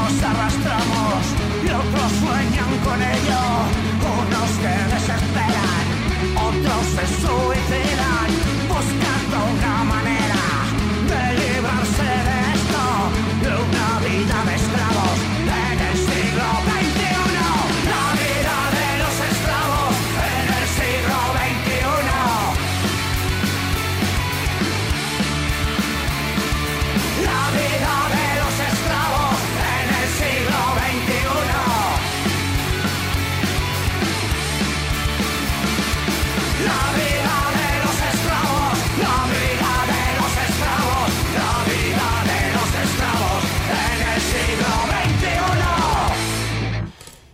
nos arrastramos y otros sueñan con ello. Unos que desesperan, otros se suicidan, buscando una manera de librarse de esto, de una vida de esclavos en el siglo XXI. La vida de los esclavos en el siglo XXI. La vida de los esclavos en el siglo XXI. La vida de los esclavos, la vida de los esclavos, la vida de los esclavos en el siglo XXI.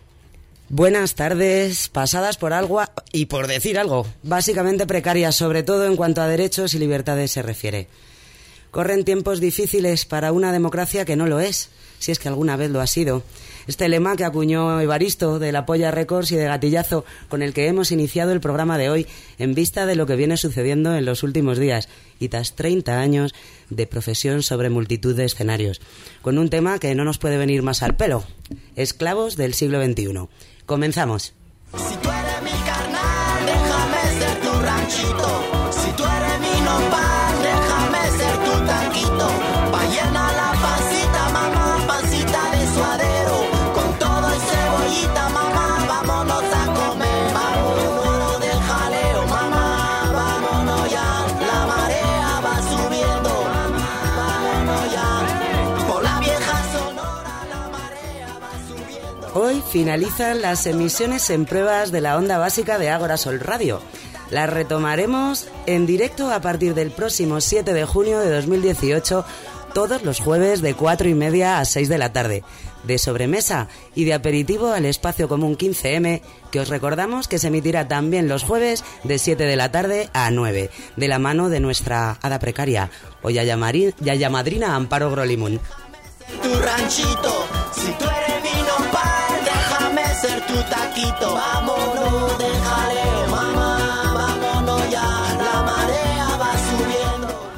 Buenas tardes, pasadas por algo y por decir algo, básicamente precarias, sobre todo en cuanto a derechos y libertades se refiere. Corren tiempos difíciles para una democracia que no lo es, si es que alguna vez lo ha sido. Este lema que acuñó Evaristo de La Polla Records y de Gatillazo, con el que hemos iniciado el programa de hoy, en vista de lo que viene sucediendo en los últimos días y tras 30 años de profesión sobre multitud de escenarios, con un tema que no nos puede venir más al pelo: esclavos del siglo XXI. Comenzamos. Si tú eres mi carnal, déjame ser tu ranchito. Si tú eres mi nopal, déjame ser tu taquito. Pa' llenar la pancita, mamá, pancita de suadero. Con todo y cebollita, mamá, vámonos a comer. Vámonos del jaleo, mamá, vámonos ya. La marea va subiendo, vámonos ya. Por la vieja Sonora, la marea va subiendo. Hoy finalizan las emisiones en pruebas de la onda básica de Ágora Sol Radio. Las retomaremos en directo a partir del próximo 7 de junio de 2018, todos los jueves de 4:30 a 6 de la tarde, de sobremesa y de aperitivo al Espacio Común 15M, que os recordamos que se emitirá también los jueves de 7 de la tarde a 9, de la mano de nuestra hada precaria, o yaya madrina Amparo Grolimun. Tu ranchito, si tú eres mi nopal, déjame ser tu taquito. Vámonos, déjale, mamá, vámonos ya, la marea va subiendo.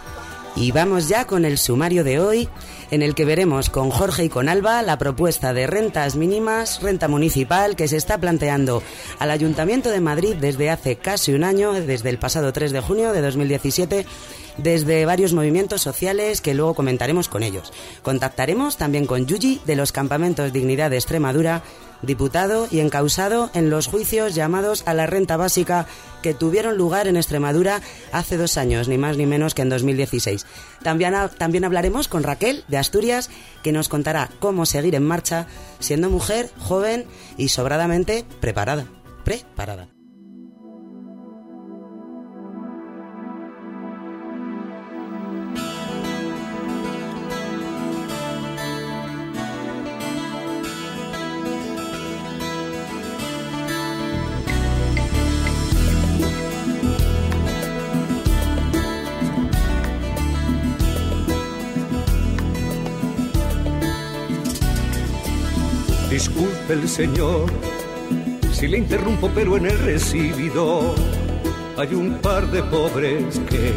Y vamos ya con el sumario de hoy, en el que veremos con Jorge y con Alba la propuesta de rentas mínimas, renta municipal, que se está planteando al Ayuntamiento de Madrid desde hace casi un año, desde el pasado 3 de junio de 2017, desde varios movimientos sociales que luego comentaremos con ellos. Contactaremos también con Yuyi de los Campamentos Dignidad de Extremadura, diputado y encausado en los juicios llamados a la renta básica que tuvieron lugar en Extremadura hace 2 años, ni más ni menos que en 2016. También hablaremos con Raquel de Asturias, que nos contará cómo seguir en marcha siendo mujer, joven y sobradamente preparada. Disculpe el señor si le interrumpo, pero en el recibidor hay un par de pobres que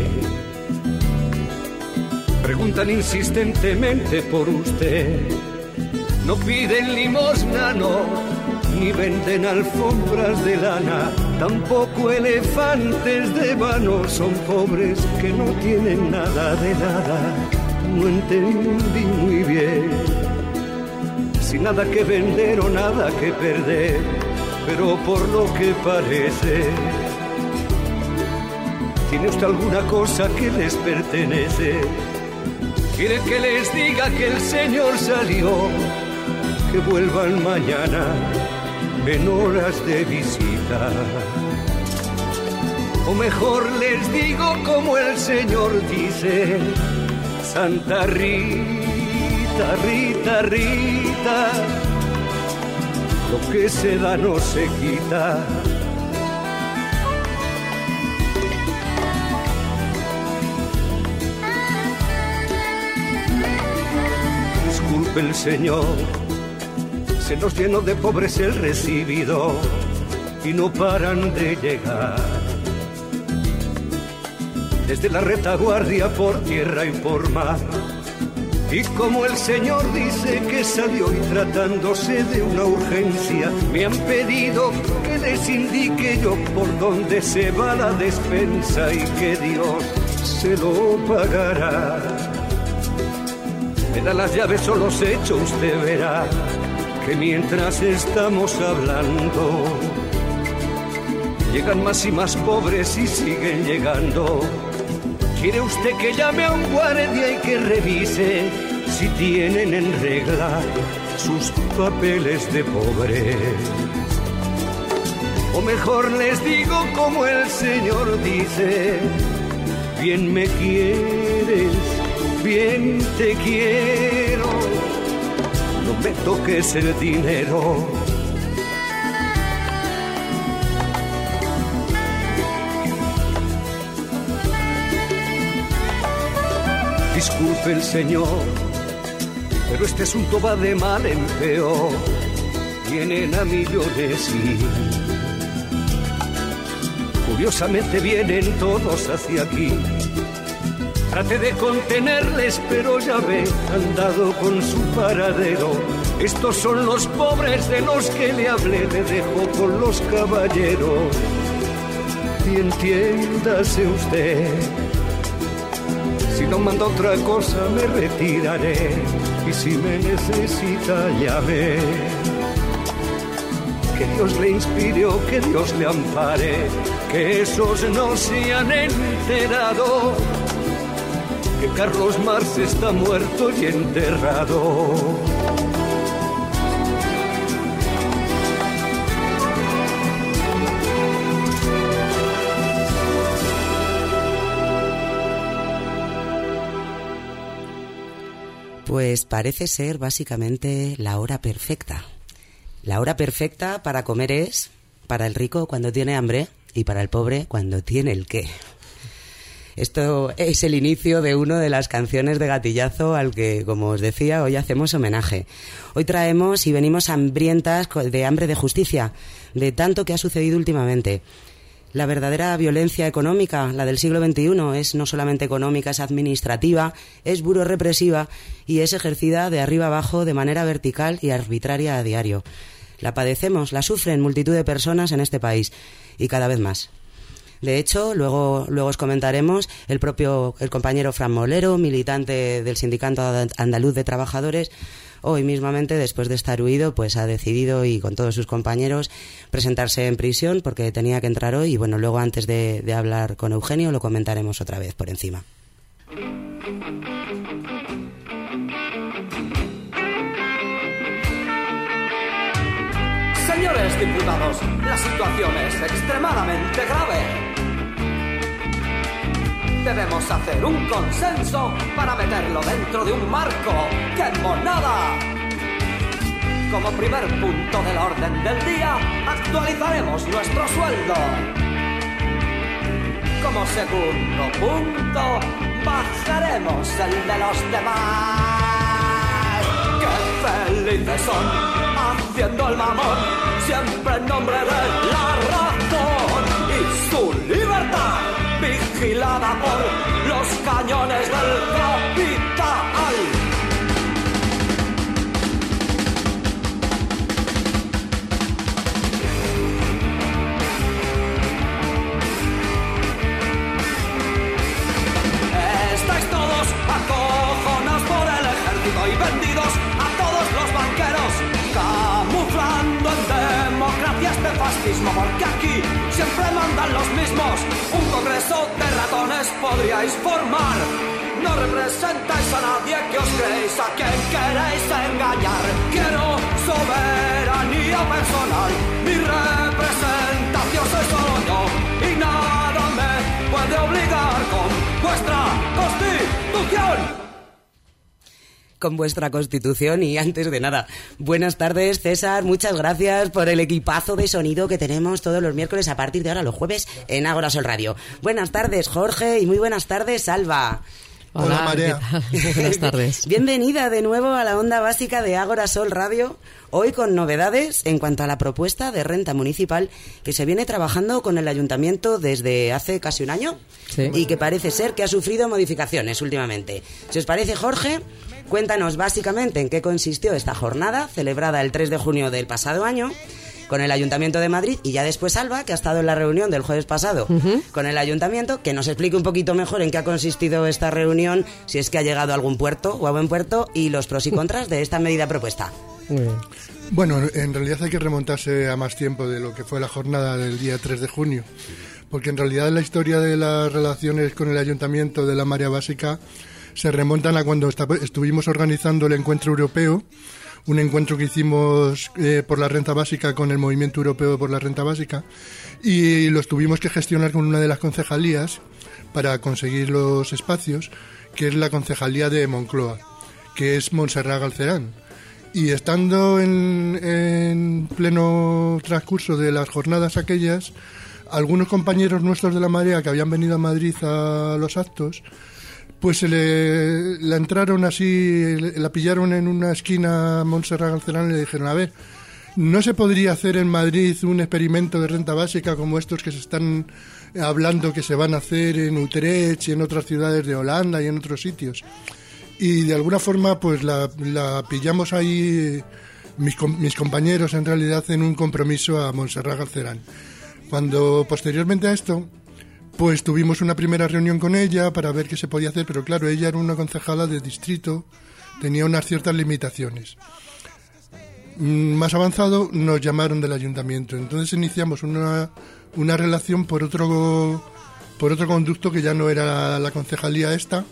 preguntan insistentemente por usted. No piden limosna, no, ni venden alfombras de lana, tampoco elefantes de vano. Son pobres que no tienen nada de nada. No entendí muy bien, sin nada que vender o nada que perder, pero por lo que parece, ¿tiene usted alguna cosa que les pertenece? ¿Quiere que les diga que el señor salió, que vuelvan mañana en horas de visita? O mejor les digo como el señor dice: Santa Rita, Rita, Rita, lo que se da no se quita. Disculpe el señor, se nos llenó de pobres el recibidor y no paran de llegar. Desde la retaguardia por tierra y por mar, Y como el señor dice que salió y tratándose de una urgencia, me han pedido que les indique yo por dónde se va la despensa y que Dios se lo pagará. Me da las llaves o los hechos, usted verá que mientras estamos hablando llegan más y más pobres y siguen llegando. ¿Quiere usted que llame a un guardia y que revise si tienen en regla sus papeles de pobre? O mejor les digo como el señor dice: bien me quieres, bien te quiero, no me toques el dinero. Disculpe el señor, pero este asunto va de mal en peor. Vienen a millones y curiosamente vienen todos hacia aquí. Trate de contenerles, pero ya ve, han dado con su paradero. Estos son los pobres de los que le hablé, le dejo con los caballeros. Y entiéndase usted, si no manda otra cosa me retiraré, y si me necesita llame. Que Dios le inspire o que Dios le ampare, que esos no se han enterado que Carlos Marx está muerto y enterrado. Pues parece ser básicamente la hora perfecta. La hora perfecta para comer es para el rico cuando tiene hambre y para el pobre cuando tiene el qué. Esto es el inicio de una de las canciones de Gatillazo al que, como os decía, hoy hacemos homenaje. Hoy traemos y venimos hambrientas de hambre de justicia, de tanto que ha sucedido últimamente. La verdadera violencia económica, la del siglo XXI, es no solamente económica, es administrativa, es burorepresiva y es ejercida de arriba abajo de manera vertical y arbitraria a diario. La padecemos, la sufren multitud de personas en este país y cada vez más. De hecho, luego os comentaremos, el compañero Fran Molero, militante del Sindicato Andaluz de Trabajadores, hoy mismamente, después de estar huido, pues ha decidido, y con todos sus compañeros, presentarse en prisión porque tenía que entrar hoy. Y bueno, luego antes de hablar con Eugenio lo comentaremos otra vez por encima. Señores diputados, la situación es extremadamente grave. Debemos hacer un consenso para meterlo dentro de un marco. ¡Qué monada! Como primer punto del orden del día, actualizaremos nuestro sueldo. Como segundo punto, bajaremos el de los demás. ¡Qué felices son! Haciendo el mamón, siempre en nombre de la razón y su libertad, vigilada por los cañones del capital. Estáis todos acojonados por el ejército y vendidos a todos los banqueros, camuflando en democracia este fascismo, porque aquí siempre mandan los mismos. Un congreso de ratones podríais formar. No representáis a nadie que os creéis, a quien queréis engañar. Quiero soberanía personal, mi representación soy solo yo, y nada me puede obligar con vuestra constitución. Con vuestra Constitución. Y antes de nada, buenas tardes, César, muchas gracias por el equipazo de sonido que tenemos todos los miércoles a partir de ahora, los jueves, en Ágora Sol Radio. Buenas tardes, Jorge, y muy buenas tardes, Alba. Hola, María. Buenas tardes. Bienvenida de nuevo a la onda básica de Ágora Sol Radio, hoy con novedades en cuanto a la propuesta de renta municipal que se viene trabajando con el Ayuntamiento desde hace casi un año, sí, y que parece ser que ha sufrido modificaciones últimamente. Si os parece, Jorge, Cuéntanos básicamente en qué consistió esta jornada, celebrada el 3 de junio del pasado año, con el Ayuntamiento de Madrid, y ya después Alba, que ha estado en la reunión del jueves pasado con el Ayuntamiento, que nos explique un poquito mejor en qué ha consistido esta reunión, si es que ha llegado a algún puerto o a buen puerto, y los pros y contras de esta medida propuesta. Muy bien. Bueno, en realidad hay que remontarse a más tiempo de lo que fue la jornada del día 3 de junio, porque en realidad la historia de las relaciones con el Ayuntamiento de la Marea Básica se remontan a cuando estuvimos organizando el encuentro europeo, un encuentro que hicimos por la renta básica con el Movimiento Europeo por la Renta Básica, y los tuvimos que gestionar con una de las concejalías para conseguir los espacios, que es la concejalía de Moncloa, que es Montserrat Galcerán. Y estando en pleno transcurso de las jornadas aquellas, algunos compañeros nuestros de la Marea que habían venido a Madrid a los actos, pues la entraron así, la pillaron en una esquina a Montserrat Galcerán y le dijeron: a ver, ¿no se podría hacer en Madrid un experimento de renta básica como estos que se están hablando que se van a hacer en Utrecht y en otras ciudades de Holanda y en otros sitios? Y de alguna forma pues la pillamos ahí, mis compañeros en realidad, en un compromiso a Montserrat Galcerán. Cuando posteriormente a esto, pues tuvimos una primera reunión con ella para ver qué se podía hacer, pero claro, ella era una concejala de distrito, tenía unas ciertas limitaciones. Más avanzado nos llamaron del ayuntamiento, entonces iniciamos una relación por otro conducto que ya no era la concejalía esta,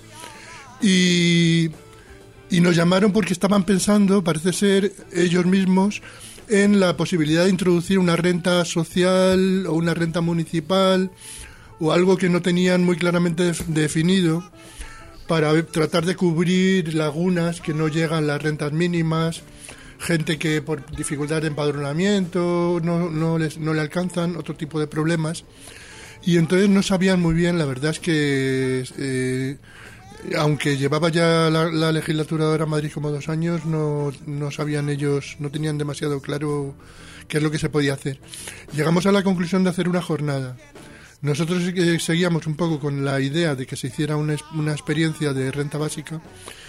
y nos llamaron porque estaban pensando, parece ser ellos mismos, en la posibilidad de introducir una renta social o una renta municipal o algo que no tenían muy claramente definido, para tratar de cubrir lagunas que no llegan las rentas mínimas, gente que por dificultad de empadronamiento no le alcanzan, otro tipo de problemas. Y entonces no sabían muy bien, la verdad es que aunque llevaba ya la legislatura ahora en Madrid como 2 años, no sabían ellos, no tenían demasiado claro qué es lo que se podía hacer. Llegamos a la conclusión de hacer una jornada. Nosotros seguíamos un poco con la idea de que se hiciera una experiencia de renta básica,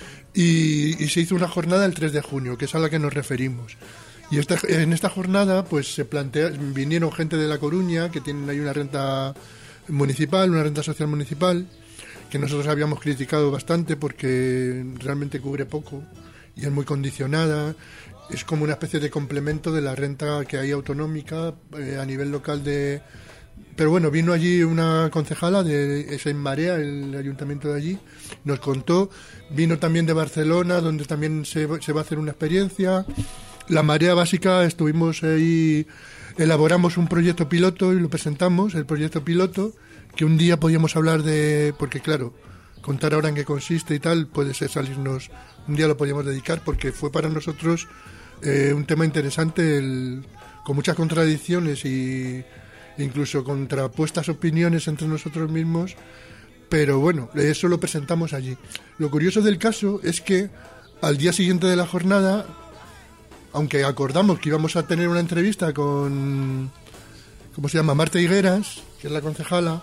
y se hizo una jornada el 3 de junio, que es a la que nos referimos. Y en esta jornada pues vinieron gente de La Coruña, que tienen ahí una renta municipal, una renta social municipal, que nosotros habíamos criticado bastante porque realmente cubre poco y es muy condicionada. Es como una especie de complemento de la renta que hay autonómica a nivel local de... Pero bueno, vino allí una concejala de esa en Marea, el ayuntamiento de allí, nos contó. Vino también de Barcelona, donde también se va a hacer una experiencia. La Marea Básica, estuvimos ahí, elaboramos un proyecto piloto y lo presentamos, el proyecto piloto, que un día podíamos hablar de... Porque claro, contar ahora en qué consiste y tal, puede ser salirnos... Un día lo podíamos dedicar porque fue para nosotros un tema interesante, con muchas contradicciones y... incluso contrapuestas opiniones entre nosotros mismos, pero bueno, eso lo presentamos allí. Lo curioso del caso es que al día siguiente de la jornada, aunque acordamos que íbamos a tener una entrevista con, ¿cómo se llama?, Marta Higueras, que es la concejala,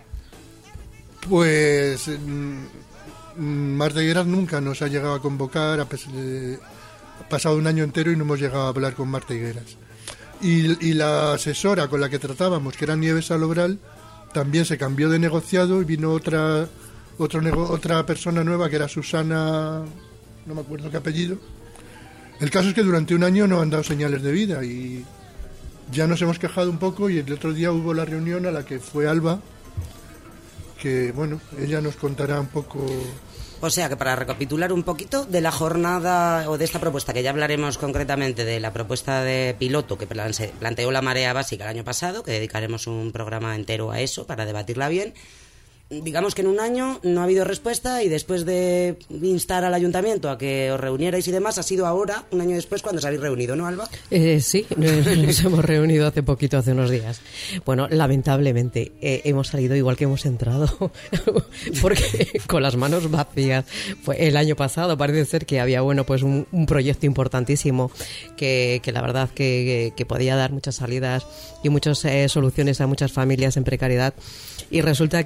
pues Marta Higueras nunca nos ha llegado a convocar, ha pasado un año entero y no hemos llegado a hablar con Marta Higueras. Y la asesora con la que tratábamos, que era Nieves Salobral, también se cambió de negociado y vino otra persona nueva, que era Susana, no me acuerdo qué apellido. El caso es que durante un año no han dado señales de vida y ya nos hemos quejado un poco, y el otro día hubo la reunión a la que fue Alba, que bueno, ella nos contará un poco... O sea que, para recapitular un poquito de la jornada o de esta propuesta, que ya hablaremos concretamente de la propuesta de piloto que planteó la Marea Básica el año pasado, que dedicaremos un programa entero a eso para debatirla bien. Digamos que en un año no ha habido respuesta, y después de instar al ayuntamiento a que os reunierais y demás, ha sido ahora, un año después, cuando os habéis reunido, ¿no, Alba? Sí, nos hemos reunido hace poquito, hace unos días. Bueno, lamentablemente hemos salido igual que hemos entrado, porque con las manos vacías. El año pasado parece ser que había pues un proyecto importantísimo que la verdad que podía dar muchas salidas y muchas soluciones a muchas familias en precariedad, y resulta que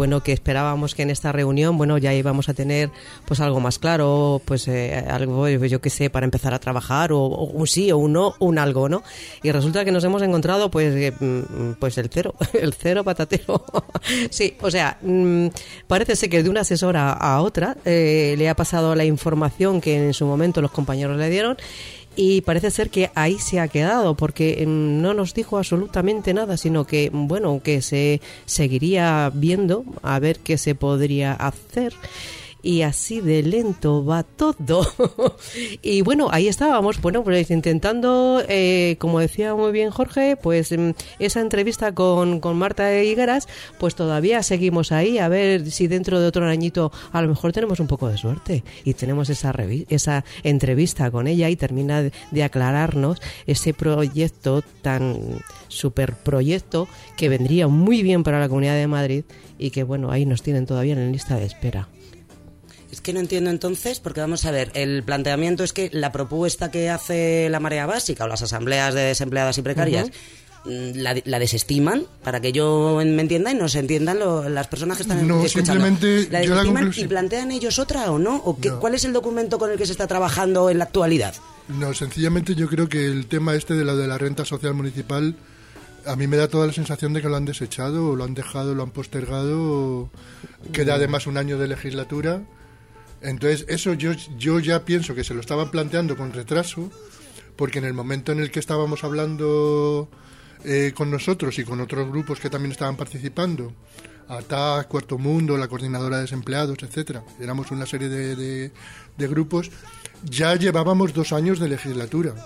bueno, que esperábamos que en esta reunión, bueno, ya íbamos a tener pues algo más claro, pues algo, yo qué sé, para empezar a trabajar, o un sí o un no, un algo, ¿no? Y resulta que nos hemos encontrado pues el cero patatero. Sí, o sea, parece ser que de una asesora a otra le ha pasado la información que en su momento los compañeros le dieron, y parece ser que ahí se ha quedado, porque no nos dijo absolutamente nada, sino que, bueno, que se seguiría viendo a ver qué se podría hacer. Y así de lento va todo. Y bueno, ahí estábamos, bueno, pues intentando, como decía muy bien Jorge, pues esa entrevista con Marta Higueras, pues todavía seguimos ahí, a ver si dentro de otro añito a lo mejor tenemos un poco de suerte y tenemos esa entrevista con ella y termina de aclararnos ese proyecto tan super proyecto que vendría muy bien para la Comunidad de Madrid y que, bueno, ahí nos tienen todavía en lista de espera. Es que no entiendo entonces, porque vamos a ver, el planteamiento es que la propuesta que hace la Marea Básica o las asambleas de desempleadas y precarias la desestiman, para que yo me entienda y nos entiendan las personas que están escuchando. Simplemente ¿La desestiman y plantean ellos otra o no? ¿O no. ¿Cuál es el documento con el que se está trabajando en la actualidad? No, sencillamente yo creo que el tema de la renta social municipal, a mí me da toda la sensación de que lo han desechado, o lo han dejado, lo han postergado, queda además un año de legislatura. Entonces, eso yo ya pienso que se lo estaban planteando con retraso, porque en el momento en el que estábamos hablando con nosotros y con otros grupos que también estaban participando, ATAC, Cuarto Mundo, la Coordinadora de Desempleados, etcétera, éramos una serie de grupos, ya llevábamos 2 años de legislatura,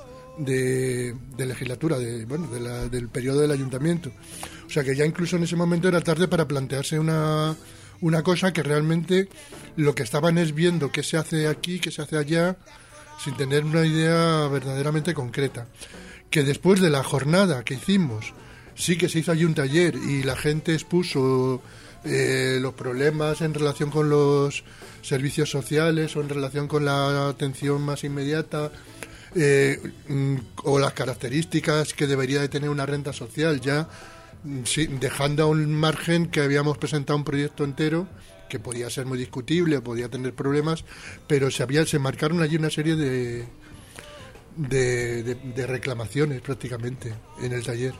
del periodo del ayuntamiento. O sea que ya incluso en ese momento era tarde para plantearse una cosa que realmente lo que estaban es viendo qué se hace aquí, qué se hace allá, sin tener una idea verdaderamente concreta. Que después de la jornada que hicimos, sí que se hizo allí un taller y la gente expuso los problemas en relación con los servicios sociales o en relación con la atención más inmediata, o las características que debería de tener una renta social, ya sí, dejando a un margen que habíamos presentado un proyecto entero que podía ser muy discutible, podía tener problemas, pero se marcaron allí una serie de reclamaciones prácticamente en el taller.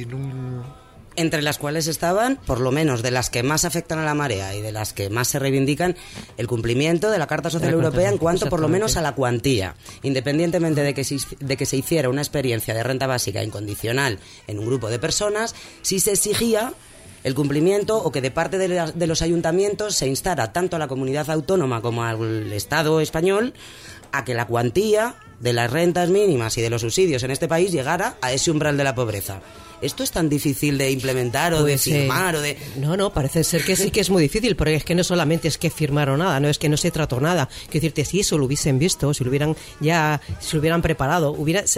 Entre las cuales estaban, por lo menos de las que más afectan a la Marea y de las que más se reivindican, el cumplimiento de la Carta Social Europea en cuanto por lo menos a la cuantía, independientemente de que se hiciera una experiencia de renta básica incondicional en un grupo de personas, sí se exigía el cumplimiento, o que de parte de los ayuntamientos se instara tanto a la comunidad autónoma como al Estado español a que la cuantía de las rentas mínimas y de los subsidios en este país llegara a ese umbral de la pobreza. ¿Esto es tan difícil de implementar o de firmar o de...? No, parece ser que sí que es muy difícil, porque es que no solamente es que firmaron nada, no es que no se trató nada. Quiero decirte, si eso lo hubiesen visto, si lo hubieran preparado,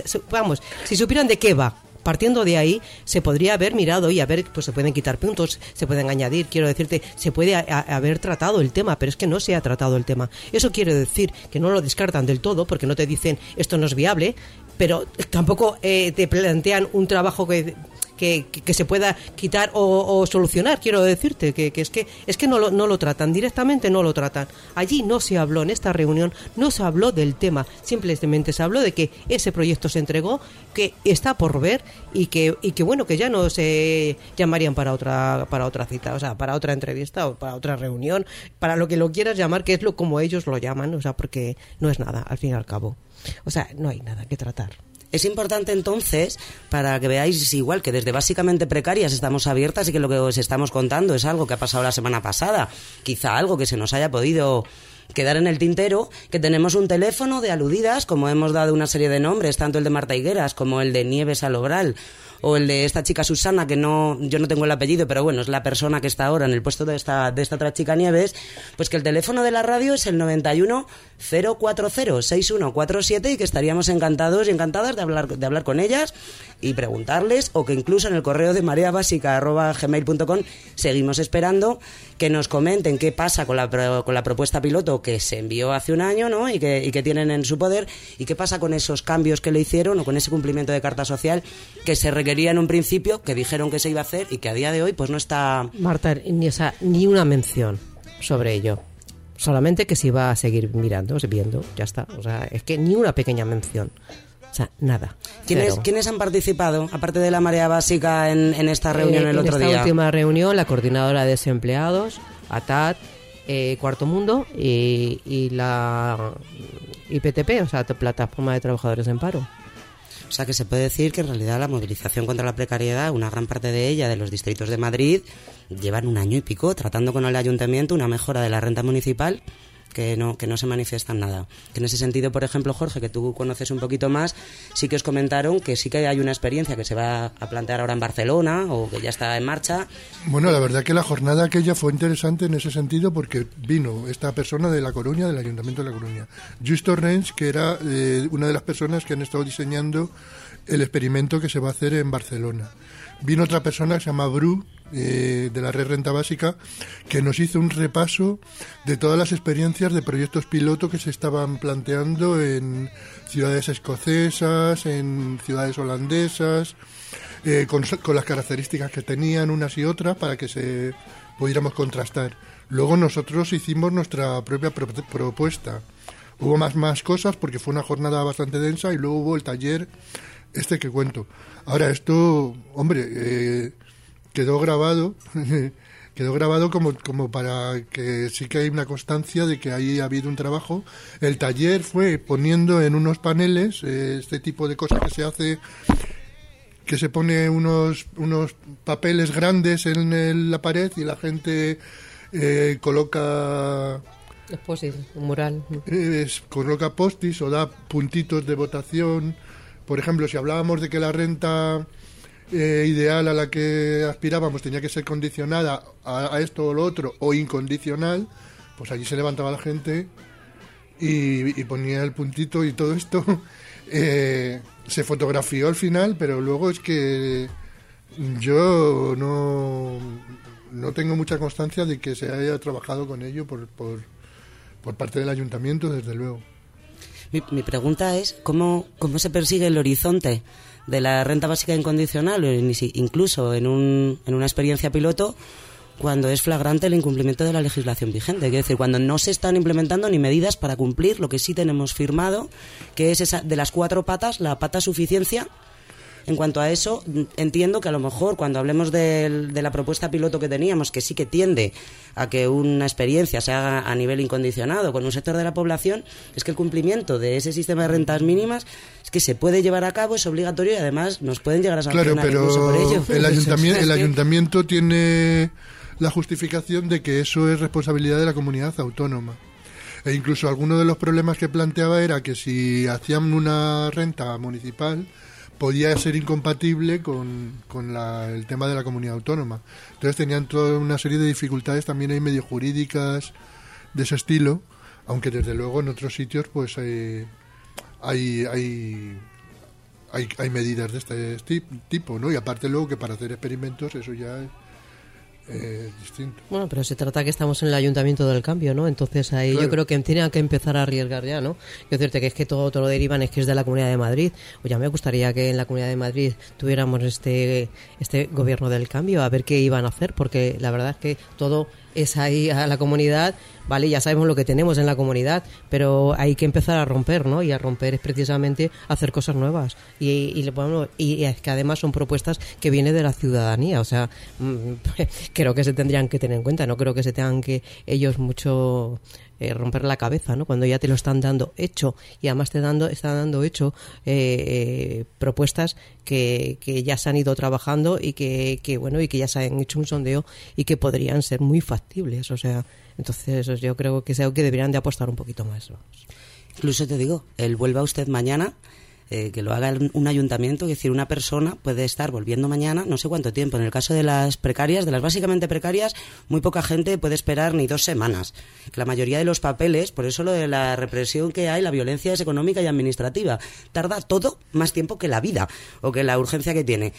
si supieran de qué va. Partiendo de ahí, se podría haber mirado y pues se pueden quitar puntos, se pueden añadir, quiero decirte, se puede haber tratado el tema, pero es que no se ha tratado el tema. Eso quiere decir que no lo descartan del todo, porque no te dicen esto no es viable, pero tampoco te plantean un trabajo que se pueda quitar o solucionar. Quiero decirte que es que no lo tratan, directamente no lo tratan. Allí no se habló, en esta reunión no se habló del tema, simplemente se habló de que ese proyecto se entregó, que está por ver y que bueno, que ya no se llamarían para otra cita, o sea, para otra entrevista o para otra reunión, para lo que lo quieras llamar, que es como ellos lo llaman, o sea, porque no es nada, al fin y al cabo. O sea, no hay nada que tratar. Es importante entonces, para que veáis igual que desde básicamente precarias estamos abiertas y que lo que os estamos contando es algo que ha pasado la semana pasada, quizá algo que se nos haya podido quedar en el tintero, que tenemos un teléfono de aludidas, como hemos dado una serie de nombres, tanto el de Marta Higueras como el de Nieves Alobral, o el de esta chica Susana, que yo no tengo el apellido, pero bueno, es la persona que está ahora en el puesto de esta otra chica Nieves, pues que el teléfono de la radio es el 91 040 6147 y que estaríamos encantados y encantadas de hablar con ellas y preguntarles, o que incluso en el correo de mareabásica@gmail.com seguimos esperando que nos comenten qué pasa con la propuesta piloto decreto que se envió hace un año, ¿no? Y que tienen en su poder. ¿Y qué pasa con esos cambios que le hicieron o con ese cumplimiento de carta social que se requería en un principio, que dijeron que se iba a hacer y que a día de hoy pues no está... Marta, ni una mención sobre ello. Solamente que se iba a seguir viendo, ya está. O sea, es que ni una pequeña mención. O sea, nada. ¿Quiénes han participado, aparte de la Marea Básica, en esta reunión el otro día? En esta última reunión, la coordinadora de desempleados, ATAD, Cuarto Mundo y la IPTP, o sea, Plataforma de Trabajadores en Paro. O sea, que se puede decir que en realidad la movilización contra la precariedad, una gran parte de ella, de los distritos de Madrid, llevan 1 año y pico tratando con el ayuntamiento una mejora de la renta municipal que no se manifiesta en nada. Que en ese sentido, por ejemplo, Jorge, que tú conoces un poquito más, sí que os comentaron que sí que hay una experiencia que se va a plantear ahora en Barcelona o que ya está en marcha. Bueno, la verdad que la jornada aquella fue interesante en ese sentido porque vino esta persona de La Coruña, del Ayuntamiento de La Coruña, Justo Renz, que era una de las personas que han estado diseñando el experimento que se va a hacer en Barcelona. Vino otra persona que se llama Bru, de la Red Renta Básica, que nos hizo un repaso de todas las experiencias de proyectos piloto que se estaban planteando en ciudades escocesas, en ciudades holandesas, con las características que tenían unas y otras para que se pudiéramos contrastar. Luego nosotros hicimos nuestra propia propuesta. Hubo más cosas porque fue una jornada bastante densa y luego hubo el taller que cuento. Ahora, esto, hombre, quedó grabado como para que sí que hay una constancia de que ahí ha habido un trabajo. El taller fue poniendo en unos paneles este tipo de cosas que se hace, que se pone unos papeles grandes en la pared y la gente coloca... Post-it, un mural. Coloca post-its o da puntitos de votación. Por ejemplo, si hablábamos de que la renta ideal a la que aspirábamos tenía que ser condicionada a esto o lo otro, o incondicional, pues allí se levantaba la gente y ponía el puntito y todo esto. Se fotografió al final, pero luego es que yo no tengo mucha constancia de que se haya trabajado con ello por parte del ayuntamiento, desde luego. Mi pregunta es ¿cómo se persigue el horizonte de la renta básica incondicional, incluso en una experiencia piloto, cuando es flagrante el incumplimiento de la legislación vigente? Es decir, cuando no se están implementando ni medidas para cumplir lo que sí tenemos firmado, que es esa de las 4 patas, la pata suficiencia. En cuanto a eso, entiendo que a lo mejor cuando hablemos de la propuesta piloto que teníamos, que sí que tiende a que una experiencia se haga a nivel incondicionado con un sector de la población, es que el cumplimiento de ese sistema de rentas mínimas es que se puede llevar a cabo, es obligatorio y además nos pueden llegar a sancionar incluso por ello. El ayuntamiento tiene la justificación de que eso es responsabilidad de la comunidad autónoma. E incluso alguno de los problemas que planteaba era que si hacían una renta municipal podía ser incompatible con el tema de la comunidad autónoma. Entonces tenían toda una serie de dificultades también ahí medio jurídicas de ese estilo, aunque desde luego en otros sitios pues hay medidas de este tipo, ¿no? Y aparte luego que para hacer experimentos eso ya es distinto. Bueno, pero se trata que estamos en el Ayuntamiento del Cambio, ¿no? Entonces ahí claro, yo creo que tienen que empezar a arriesgar ya, ¿no? Yo decirte que es que todo lo derivan, es que es de la Comunidad de Madrid. O ya me gustaría que en la Comunidad de Madrid tuviéramos este gobierno del cambio, a ver qué iban a hacer, porque la verdad es que todo es ahí a la comunidad, vale, ya sabemos lo que tenemos en la comunidad, pero hay que empezar a romper, ¿no? Y a romper es precisamente hacer cosas nuevas. Y es que además son propuestas que vienen de la ciudadanía, o sea, creo que se tendrían que tener en cuenta, no creo que se tengan que ellos mucho romper la cabeza, ¿no? Cuando ya te lo están dando hecho y además están dando hecho propuestas que ya se han ido trabajando y que ya se han hecho un sondeo y que podrían ser muy factibles, o sea, entonces yo creo que es algo que deberían de apostar un poquito más, ¿no? Incluso te digo, vuelva usted mañana, que lo haga un ayuntamiento, es decir, una persona puede estar volviendo mañana no sé cuánto tiempo. En el caso de las precarias, de las básicamente precarias, muy poca gente puede esperar ni 2 semanas. La mayoría de los papeles, por eso lo de la represión que hay, la violencia es económica y administrativa, tarda todo más tiempo que la vida o que la urgencia que tiene.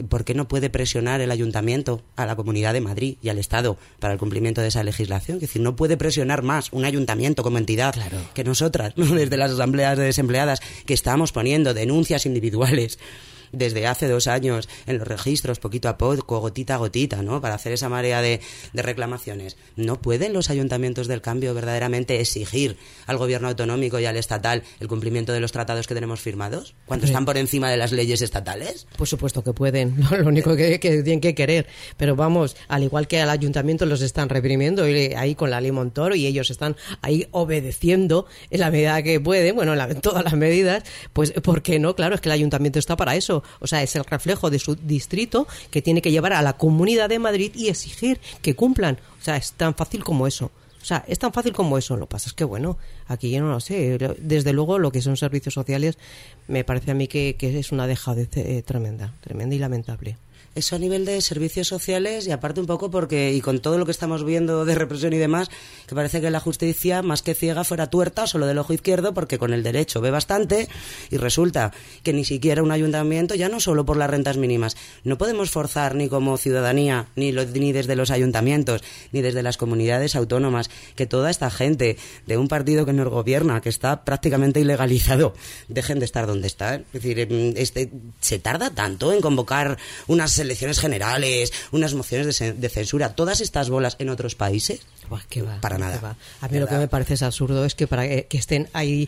¿por qué no puede presionar el Ayuntamiento a la Comunidad de Madrid y al Estado para el cumplimiento de esa legislación? Es decir, no puede presionar más un ayuntamiento como entidad que nosotras, ¿no? Desde las asambleas de desempleadas, que estamos poniendo denuncias individuales desde hace 2 años en los registros, poquito a poco, gotita a gotita, ¿no? Para hacer esa marea de reclamaciones. ¿No pueden los ayuntamientos del cambio verdaderamente exigir al gobierno autonómico y al estatal el cumplimiento de los tratados que tenemos firmados cuando están por encima de las leyes estatales? Por supuesto que pueden, lo único que tienen que querer. Pero vamos, al igual que al ayuntamiento los están reprimiendo ahí con la ley Montoro, y ellos están ahí obedeciendo en la medida que pueden, bueno, en todas las medidas, pues ¿por qué no? Claro, es que el ayuntamiento está para eso. O sea, es el reflejo de su distrito que tiene que llevar a la Comunidad de Madrid y exigir que cumplan. O sea, es tan fácil como eso. O sea, es tan fácil como eso. Lo que pasa es que, bueno, aquí yo no lo sé. Desde luego, lo que son servicios sociales, me parece a mí que es una dejadez tremenda y lamentable. Eso a nivel de servicios sociales, y aparte un poco porque, y con todo lo que estamos viendo de represión y demás, que parece que la justicia, más que ciega, fuera tuerta, solo del ojo izquierdo, porque con el derecho ve bastante, y resulta que ni siquiera un ayuntamiento, ya no solo por las rentas mínimas, no podemos forzar ni como ciudadanía, ni desde los ayuntamientos, ni desde las comunidades autónomas, que toda esta gente de un partido que nos gobierna, que está prácticamente ilegalizado, dejen de estar donde están. Es decir, se tarda tanto en convocar unas elecciones generales, unas mociones de censura, todas estas bolas en otros países. ¿Qué va? Para nada. Va. A mí lo que me parece es absurdo es que para que estén ahí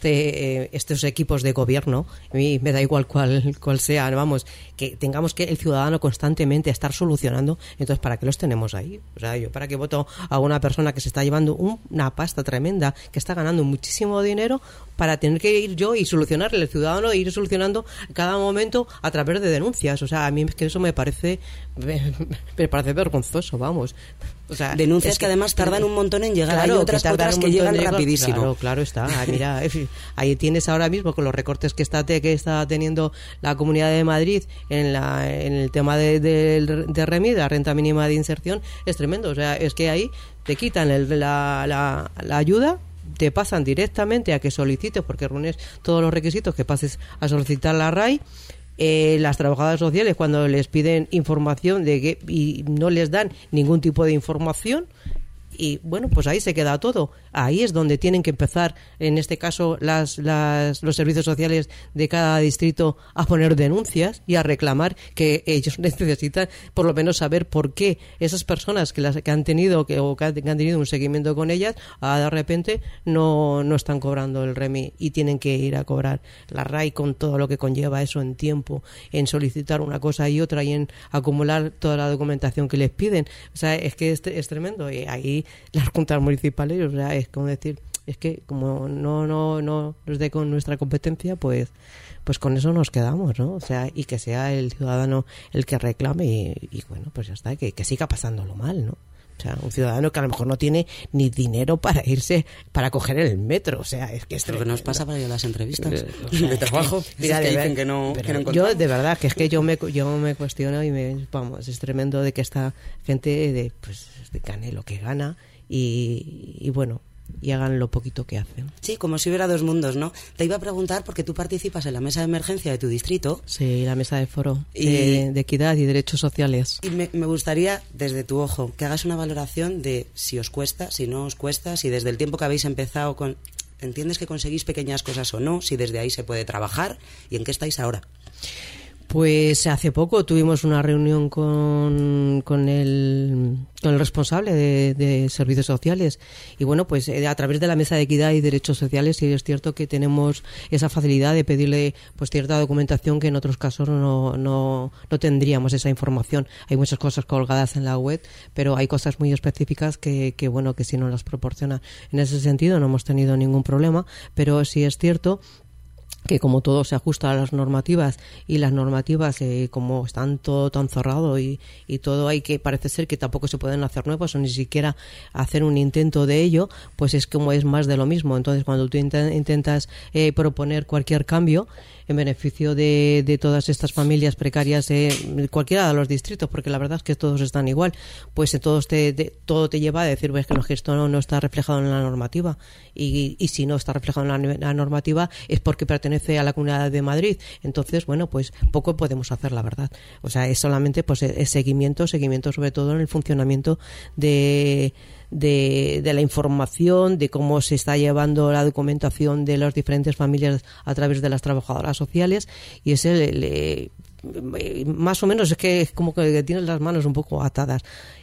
estos equipos de gobierno, a mí me da igual cuál sea, vamos, que tengamos que el ciudadano constantemente estar solucionando. Entonces, ¿para qué los tenemos ahí? O sea, yo para qué voto a una persona que se está llevando una pasta tremenda, que está ganando muchísimo dinero, para tener que ir yo y solucionarle al ciudadano e ir solucionando cada momento a través de denuncias. O sea, a mí es que eso me parece vergonzoso, vamos. O sea, denuncias que además tardan un montón en llegar. Claro, hay otras que llegan rapidísimo. Claro está. Mira, ahí tienes ahora mismo con los recortes que está teniendo la Comunidad de Madrid en el tema de RMI, la renta mínima de inserción, es tremendo. O sea, es que ahí te quitan la ayuda, te pasan directamente a que solicites, porque reúnes todos los requisitos, que pases a solicitar la RAI. Las trabajadoras sociales, cuando les piden información y no les dan ningún tipo de información, y bueno, pues ahí se queda todo. Ahí es donde tienen que empezar, en este caso los servicios sociales de cada distrito, a poner denuncias y a reclamar que ellos necesitan por lo menos saber por qué esas personas que han tenido un seguimiento con ellas, de repente no están cobrando el REMI y tienen que ir a cobrar la RAI, con todo lo que conlleva eso en tiempo, en solicitar una cosa y otra y en acumular toda la documentación que les piden. O sea, es que es tremendo. Y ahí las juntas municipales, o sea, es como decir, es que como no es de con nuestra competencia, pues con eso nos quedamos, ¿no? O sea, y que sea el ciudadano el que reclame y bueno, pues ya está, que siga pasándolo mal, ¿no? O sea, un ciudadano que a lo mejor no tiene ni dinero para irse, para coger el metro. O sea, es que es lo que nos pasa para ir a las entrevistas de trabajo. Mira, que dicen que no yo, de verdad, que es que yo me cuestiono y es tremendo de que esta gente gane lo que gana y bueno, y hagan lo poquito que hacen. Sí, como si hubiera dos mundos, ¿no? Te iba a preguntar, porque tú participas en la mesa de emergencia de tu distrito. Sí, la mesa de foro de equidad y derechos sociales. Y me gustaría, desde tu ojo, que hagas una valoración de si os cuesta, si no os cuesta, si desde el tiempo que habéis empezado ¿entiendes que conseguís pequeñas cosas o no? Si desde ahí se puede trabajar, ¿y en qué estáis ahora? Pues hace poco tuvimos una reunión con el responsable de servicios sociales y bueno, pues a través de la mesa de equidad y derechos sociales sí es cierto que tenemos esa facilidad de pedirle pues cierta documentación que en otros casos no tendríamos esa información. Hay muchas cosas colgadas en la web, pero hay cosas muy específicas que bueno, que sí nos las proporciona. En ese sentido no hemos tenido ningún problema, pero sí es cierto que como todo se ajusta a las normativas y las normativas como están todo tan cerrado y todo parece ser que tampoco se pueden hacer nuevas o ni siquiera hacer un intento de ello, pues es como es más de lo mismo. Entonces cuando tú intentas proponer cualquier cambio en beneficio de todas estas familias precarias, cualquiera de los distritos, porque la verdad es que todos están igual, pues todo te lleva a decir pues, que esto no está reflejado en la normativa y si no está reflejado en la normativa es porque pertenece pertenece a la Comunidad de Madrid. Entonces, bueno, pues poco podemos hacer, la verdad. O sea, es solamente pues es seguimiento sobre todo en el funcionamiento de la información, de cómo se está llevando la documentación de las diferentes familias a través de las trabajadoras sociales, y es más o menos es que es como que tienes las manos un poco atadas.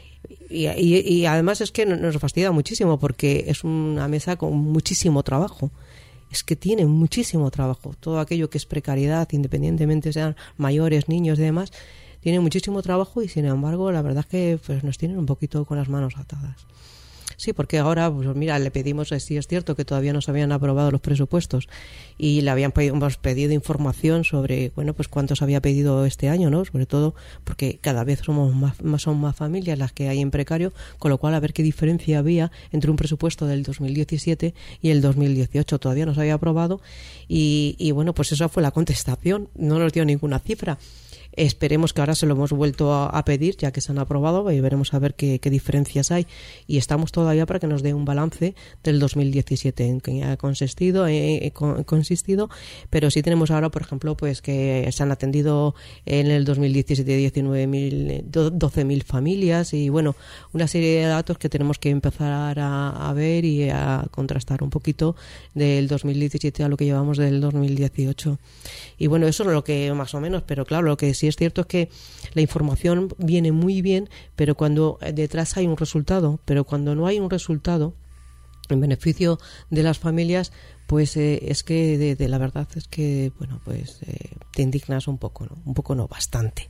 Y además es que nos fastidia muchísimo porque es una mesa con muchísimo trabajo. Es que tiene muchísimo trabajo. Todo aquello que es precariedad, independientemente sean mayores, niños y demás, tiene muchísimo trabajo, y sin embargo la verdad es que pues nos tienen un poquito con las manos atadas. Sí, porque ahora, pues mira, le pedimos, sí es cierto que todavía no se habían aprobado los presupuestos y le hemos pedido información sobre, bueno, pues cuánto se había pedido este año, ¿no? Sobre todo porque cada vez son más familias las que hay en precario, con lo cual a ver qué diferencia había entre un presupuesto del 2017 y el 2018. Todavía no se había aprobado y bueno, pues esa fue la contestación, no nos dio ninguna cifra. Esperemos que ahora se lo hemos vuelto a pedir, ya que se han aprobado, y veremos a ver qué diferencias hay. Y estamos todavía para que nos dé un balance del 2017 en que ha consistido, pero sí tenemos ahora, por ejemplo, pues que se han atendido en el 2017 12.000 familias, y bueno, una serie de datos que tenemos que empezar a ver y a contrastar un poquito del 2017 a lo que llevamos del 2018. Y bueno, eso es lo que más o menos, pero claro, lo que sí es cierto es que la información viene muy bien, pero cuando detrás hay un resultado, pero cuando no hay un resultado en beneficio de las familias, pues es que de la verdad es que, bueno, pues te indignas un poco, ¿no? Un poco no, bastante.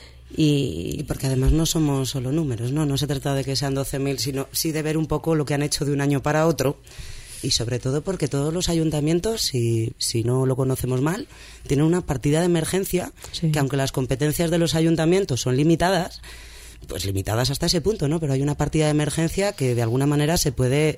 Y porque además no somos solo números, no se trata de que sean 12.000, sino sí de ver un poco lo que han hecho de un año para otro. Y sobre todo porque todos los ayuntamientos, si no lo conocemos mal, tienen una partida de emergencia, sí, que aunque las competencias de los ayuntamientos son limitadas, pues limitadas hasta ese punto, ¿no? Pero hay una partida de emergencia que de alguna manera se puede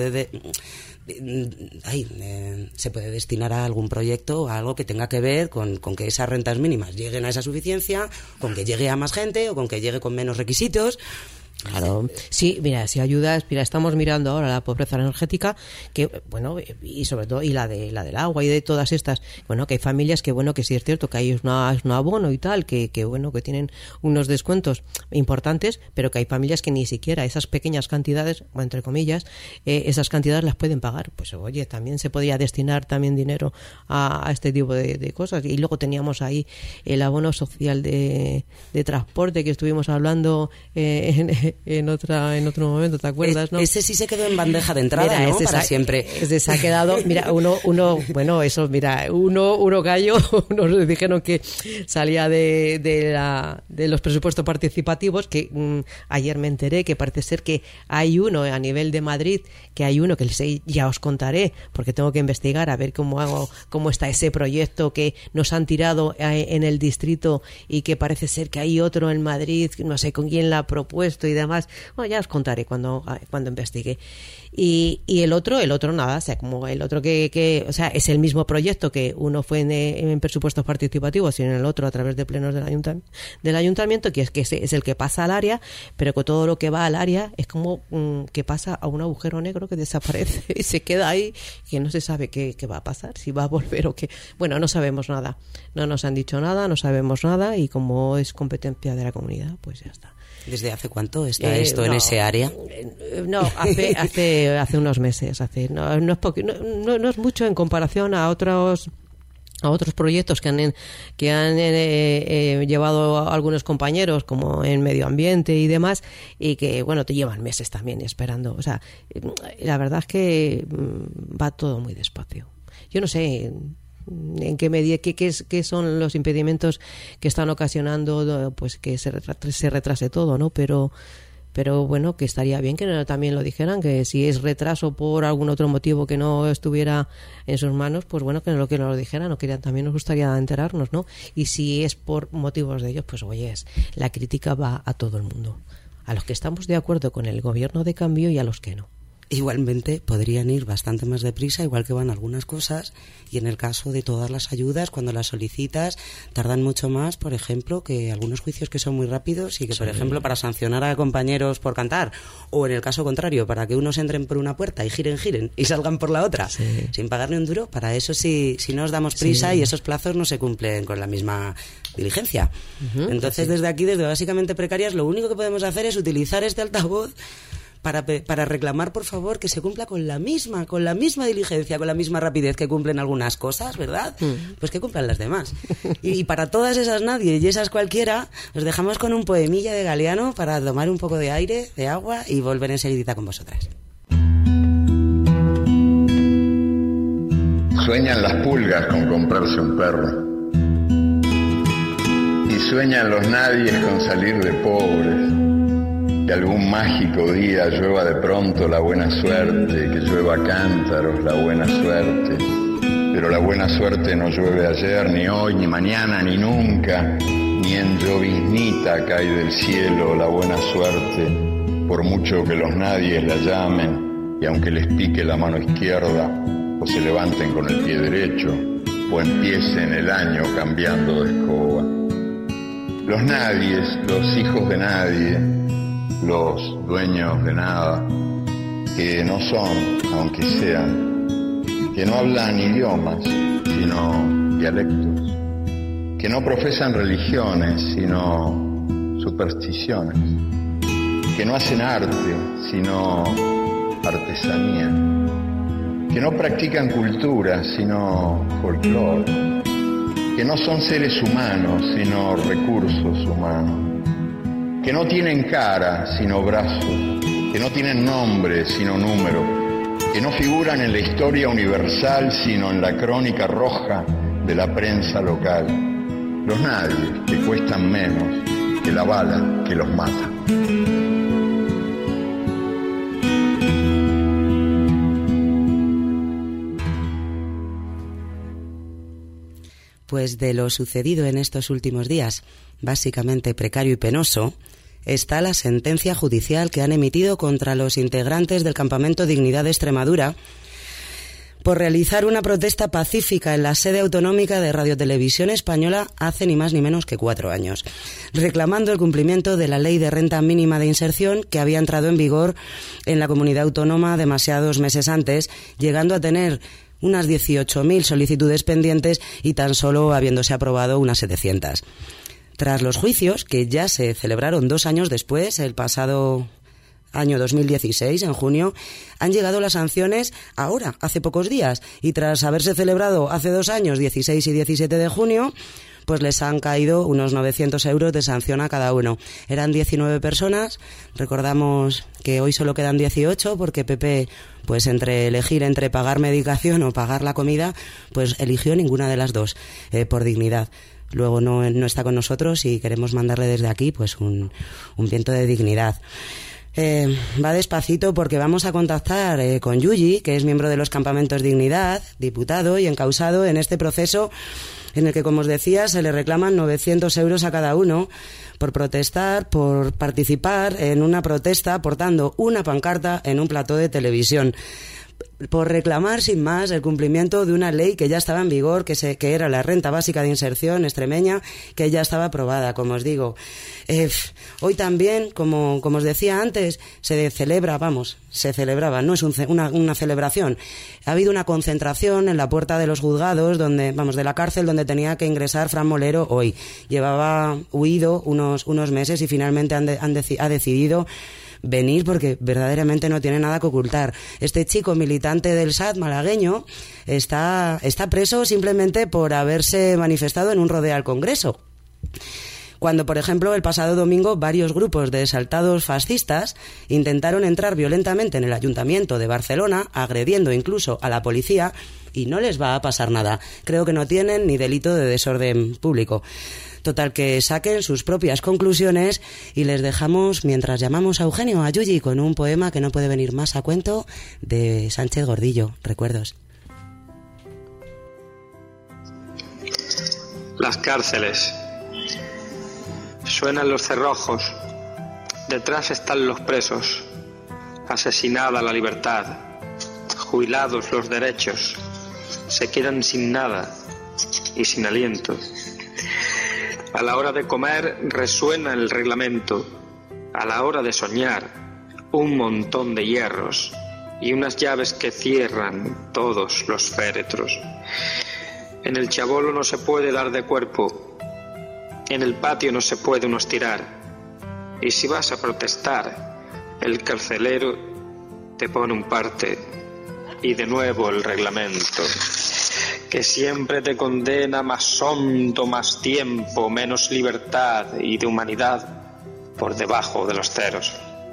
destinar a algún proyecto, a algo que tenga que ver con que esas rentas mínimas lleguen a esa suficiencia, con que llegue a más gente o con que llegue con menos requisitos. Claro, sí, mira, si ayudas, mira, estamos mirando ahora la pobreza energética, que bueno, y sobre todo y la del agua y de todas estas, bueno, que hay familias que bueno, que sí es cierto que hay un abono y tal, que bueno, que tienen unos descuentos importantes, pero que hay familias que ni siquiera esas pequeñas cantidades, o entre comillas, esas cantidades las pueden pagar. Pues oye, también se podría destinar también dinero a este tipo de cosas. Y luego teníamos ahí el abono social de transporte que estuvimos hablando en otro momento, ¿te acuerdas? ¿No? Ese sí se quedó en bandeja de entrada, mira, ¿no? Para siempre. Ese se ha quedado, mira, uno gallo, nos dijeron que salía de los presupuestos participativos, que ayer me enteré que parece ser que hay uno a nivel de Madrid, que hay uno que ya os contaré, porque tengo que investigar a ver cómo está ese proyecto que nos han tirado en el distrito, y que parece ser que hay otro en Madrid, no sé con quién la ha propuesto y demás. Bueno, ya os contaré cuando investigue. Y el otro nada, o sea, como el otro que o sea, es el mismo proyecto, que uno fue en presupuestos participativos y en el otro a través de plenos del ayuntamiento, que es el que pasa al área, pero que todo lo que va al área es como que pasa a un agujero negro que desaparece y se queda ahí, que no se sabe qué va a pasar, si va a volver o qué. Bueno, no sabemos nada, no nos han dicho nada, no sabemos nada, y como es competencia de la comunidad, pues ya está. ¿Desde hace cuánto está esto en ese área? No, hace unos meses. No es mucho en comparación a otros proyectos que han llevado algunos compañeros, como en medio ambiente y demás, y que bueno, te llevan meses también esperando. O sea, la verdad es que va todo muy despacio. Yo no sé en qué medida, qué son los impedimentos que están ocasionando pues que se retrase todo, ¿no? Pero bueno, que estaría bien que también lo dijeran, que si es retraso por algún otro motivo que no estuviera en sus manos, pues bueno, que nos lo dijeran, también nos gustaría enterarnos, ¿no? Y si es por motivos de ellos, pues oye, la crítica va a todo el mundo, a los que estamos de acuerdo con el gobierno de cambio y a los que no. igualmente podrían ir bastante más deprisa, igual que van algunas cosas, y en el caso de todas las ayudas, cuando las solicitas, tardan mucho más, por ejemplo, que algunos juicios que son muy rápidos y que, por ejemplo, para sancionar a compañeros por cantar, o en el caso contrario, para que unos entren por una puerta y giren y salgan por la otra, sin pagar ni un duro, para eso sí nos damos prisa y esos plazos no se cumplen con la misma diligencia. Entonces, desde aquí, desde Básicamente Precarias, lo único que podemos hacer es utilizar este altavoz para reclamar, por favor, que se cumpla con la misma diligencia, con la misma rapidez que cumplen algunas cosas, ¿verdad? Pues que cumplan las demás. Y para todas esas nadie y esas cualquiera, os dejamos con un poemilla de Galeano para tomar un poco de aire, de agua y volver enseguidita con vosotras. Sueñan las pulgas con comprarse un perro. Y sueñan los nadies con salir de pobres. Que algún mágico día llueva de pronto la buena suerte, que llueva cántaros la buena suerte. Pero la buena suerte no llueve ayer, ni hoy, ni mañana, ni nunca, ni en lloviznita cae del cielo la buena suerte, por mucho que los nadies la llamen, y aunque les pique la mano izquierda, o se levanten con el pie derecho, o empiecen el año cambiando de escoba. Los nadies, los hijos de nadie, los dueños de nada, que no son, aunque sean, que no hablan idiomas, sino dialectos, que no profesan religiones, sino supersticiones, que no hacen arte, sino artesanía, que no practican cultura, sino folclore, que no son seres humanos, sino recursos humanos, que no tienen cara, sino brazos, que no tienen nombre, sino número, que no figuran en la historia universal, sino en la crónica roja de la prensa local. Los nadies que cuestan menos que la bala que los mata. Pues de lo sucedido en estos últimos días, básicamente precario y penoso, está la sentencia judicial que han emitido contra los integrantes del Campamento Dignidad de Extremadura por realizar una protesta pacífica en la sede autonómica de Radiotelevisión Española hace ni más ni menos que 4 años, reclamando el cumplimiento de la Ley de Renta Mínima de Inserción que había entrado en vigor en la comunidad autónoma demasiados meses antes, llegando a tener unas 18.000 solicitudes pendientes y tan solo habiéndose aprobado unas 700. Tras los juicios, que ya se celebraron 2 años después, el pasado año 2016, en junio, han llegado las sanciones ahora, hace pocos días, y tras haberse celebrado hace 2 años, 16 y 17 de junio, pues les han caído unos 900 euros de sanción a cada uno. Eran 19 personas, recordamos que hoy solo quedan 18 porque Pepe, pues entre elegir entre pagar medicación o pagar la comida, pues eligió ninguna de las dos, por dignidad. Luego no está con nosotros y queremos mandarle desde aquí pues un viento de dignidad. Va despacito porque vamos a contactar con Yuyi, que es miembro de los Campamentos Dignidad, diputado y encausado en este proceso en el que, como os decía, se le reclaman 900 euros a cada uno por protestar, por participar en una protesta portando una pancarta en un plató de televisión, por reclamar sin más el cumplimiento de una ley que ya estaba en vigor, que era la Renta Básica de Inserción extremeña, que ya estaba aprobada, como os digo. Hoy también, como os decía antes, se celebraba, no es una celebración. Ha habido una concentración en la puerta de los juzgados, de la cárcel donde tenía que ingresar Fran Molero hoy. Llevaba huido unos meses y finalmente ha decidido venir porque verdaderamente no tiene nada que ocultar. Este chico militante del SAT malagueño está preso simplemente por haberse manifestado en un rodeo al Congreso. Cuando, por ejemplo, el pasado domingo varios grupos de exaltados fascistas intentaron entrar violentamente en el Ayuntamiento de Barcelona, agrediendo incluso a la policía, y no les va a pasar nada. Creo que no tienen ni delito de desorden público. Total, que saquen sus propias conclusiones y les dejamos, mientras llamamos a Eugenio, a Yuyi, con un poema que no puede venir más a cuento de Sánchez Gordillo, Recuerdos. Las cárceles. Suenan los cerrojos. Detrás están los presos. asesinada la libertad, jubilados los derechos, se quedan sin nada y sin aliento. A la hora de comer resuena el reglamento, a la hora de soñar un montón de hierros y unas llaves que cierran todos los féretros. En el chabolo no se puede dar de cuerpo, en el patio no se puede uno estirar, y si vas a protestar, el carcelero te pone un parte y de nuevo el reglamento, que siempre te condena más hondo, más tiempo, menos libertad y de humanidad por debajo de los ceros.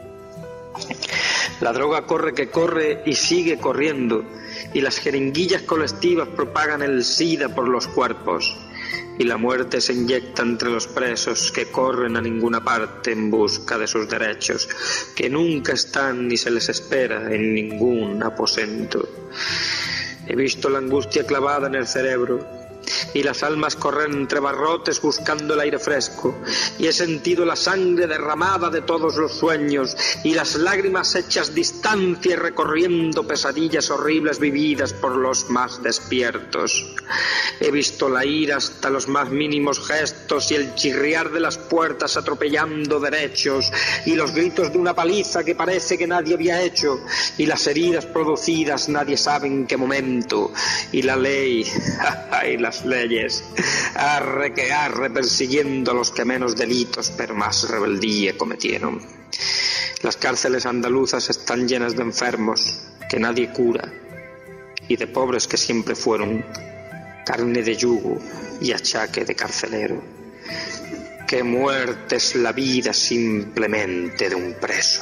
La droga corre que corre y sigue corriendo, y las jeringuillas colectivas propagan el SIDA por los cuerpos, y la muerte se inyecta entre los presos que corren a ninguna parte en busca de sus derechos, que nunca están ni se les espera en ningún aposento. He visto la angustia clavada en el cerebro, y las almas corren entre barrotes buscando el aire fresco, y he sentido la sangre derramada de todos los sueños, y las lágrimas hechas distancia y recorriendo pesadillas horribles vividas por los más despiertos. He visto la ira hasta los más mínimos gestos, y el chirriar de las puertas atropellando derechos, y los gritos de una paliza que parece que nadie había hecho, y las heridas producidas nadie sabe en qué momento, y la ley y las leyes, arre que arre, persiguiendo a los que menos delitos pero más rebeldía cometieron. Las cárceles andaluzas están llenas de enfermos que nadie cura y de pobres que siempre fueron carne de yugo y achaque de carcelero. Qué muerte es la vida simplemente de un preso.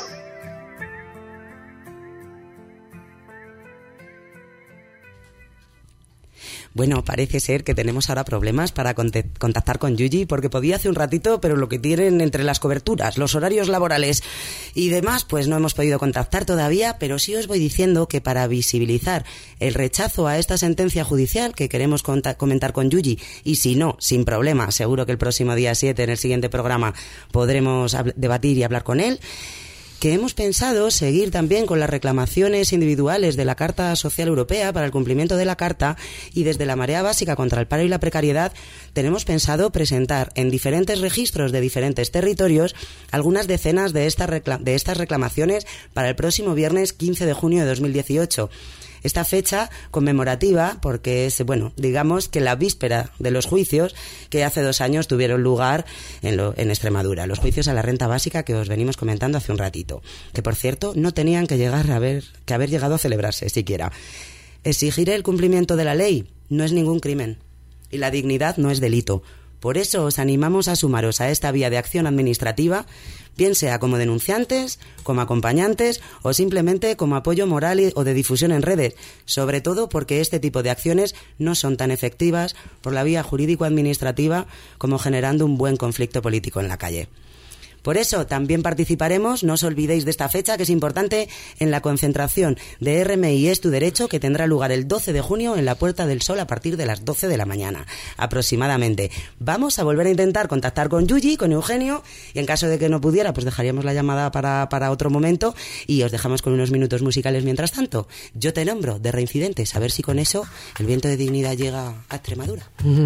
Bueno, parece ser que tenemos ahora problemas para contactar con Yuyi, porque podía hace un ratito, pero lo que tienen entre las coberturas, los horarios laborales y demás, pues no hemos podido contactar todavía, pero sí os voy diciendo que para visibilizar el rechazo a esta sentencia judicial que queremos comentar con Yuyi, y si no, sin problema, seguro que el próximo día 7 en el siguiente programa podremos debatir y hablar con él, que hemos pensado seguir también con las reclamaciones individuales de la Carta Social Europea para el cumplimiento de la Carta, y desde la Marea Básica contra el Paro y la Precariedad tenemos pensado presentar en diferentes registros de diferentes territorios algunas decenas de estas reclamaciones para el próximo viernes 15 de junio de 2018. Esta fecha conmemorativa porque es, bueno, digamos que la víspera de los juicios que hace 2 años tuvieron lugar en Extremadura, los juicios a la renta básica que os venimos comentando hace un ratito, que por cierto no tenían que haber llegado a celebrarse siquiera. Exigir el cumplimiento de la ley no es ningún crimen y la dignidad no es delito. Por eso os animamos a sumaros a esta vía de acción administrativa, bien sea como denunciantes, como acompañantes o simplemente como apoyo moral o de difusión en redes, sobre todo porque este tipo de acciones no son tan efectivas por la vía jurídico-administrativa como generando un buen conflicto político en la calle. Por eso también participaremos, no os olvidéis de esta fecha que es importante, en la concentración de RMI Es tu Derecho, que tendrá lugar el 12 de junio en la Puerta del Sol a partir de las 12 de la mañana aproximadamente. Vamos a volver a intentar contactar con Yuyi, con Eugenio, y en caso de que no pudiera, pues dejaríamos la llamada para otro momento y os dejamos con unos minutos musicales mientras tanto. Yo te nombro de Reincidentes, a ver si con eso el viento de dignidad llega a Extremadura.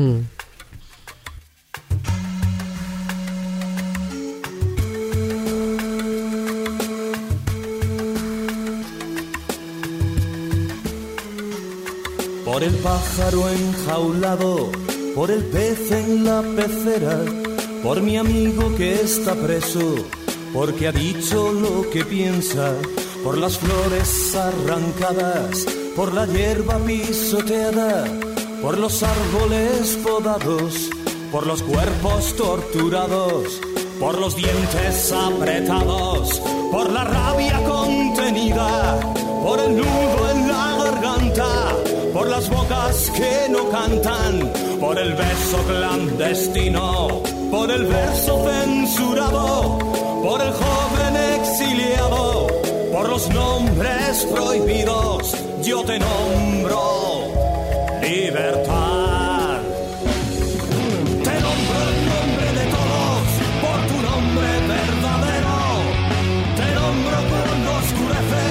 Por el pájaro enjaulado, por el pez en la pecera, por mi amigo que está preso, porque ha dicho lo que piensa, por las flores arrancadas, por la hierba pisoteada, por los árboles podados, por los cuerpos torturados, por los dientes apretados, por la rabia contenida, por el nudo en la garganta, por las bocas que no cantan, por el beso clandestino, por el verso censurado, por el joven exiliado, por los nombres prohibidos, yo te nombro libertad. Te nombro el nombre de todos, por tu nombre verdadero, te nombro cuando oscurece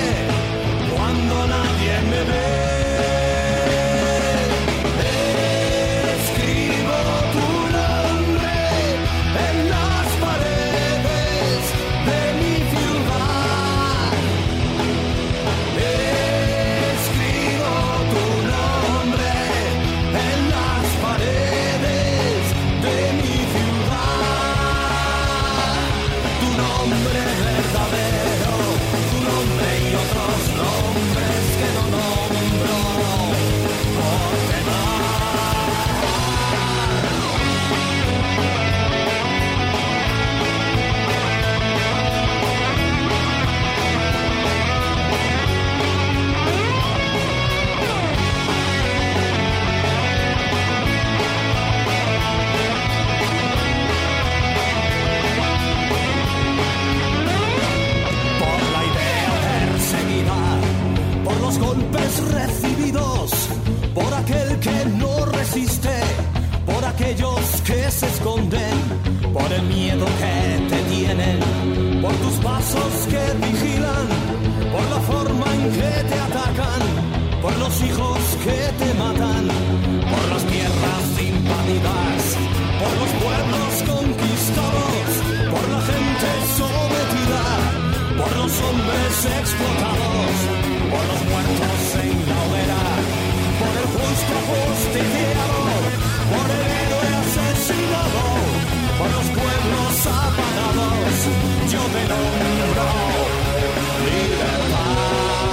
los golpes recibidos, por aquel que no resiste, por aquellos que se esconden, por el miedo que te tienen, por tus pasos que vigilan, por la forma en que te atacan, por los hijos que te matan, por las tierras invadidas, por los pueblos conquistados, por la gente sometida, por los hombres explotados, por los muertos en la hoguera, por el justo ajusticiado, por el héroe asesinado, por los pueblos apagados, yo te nombro libertad.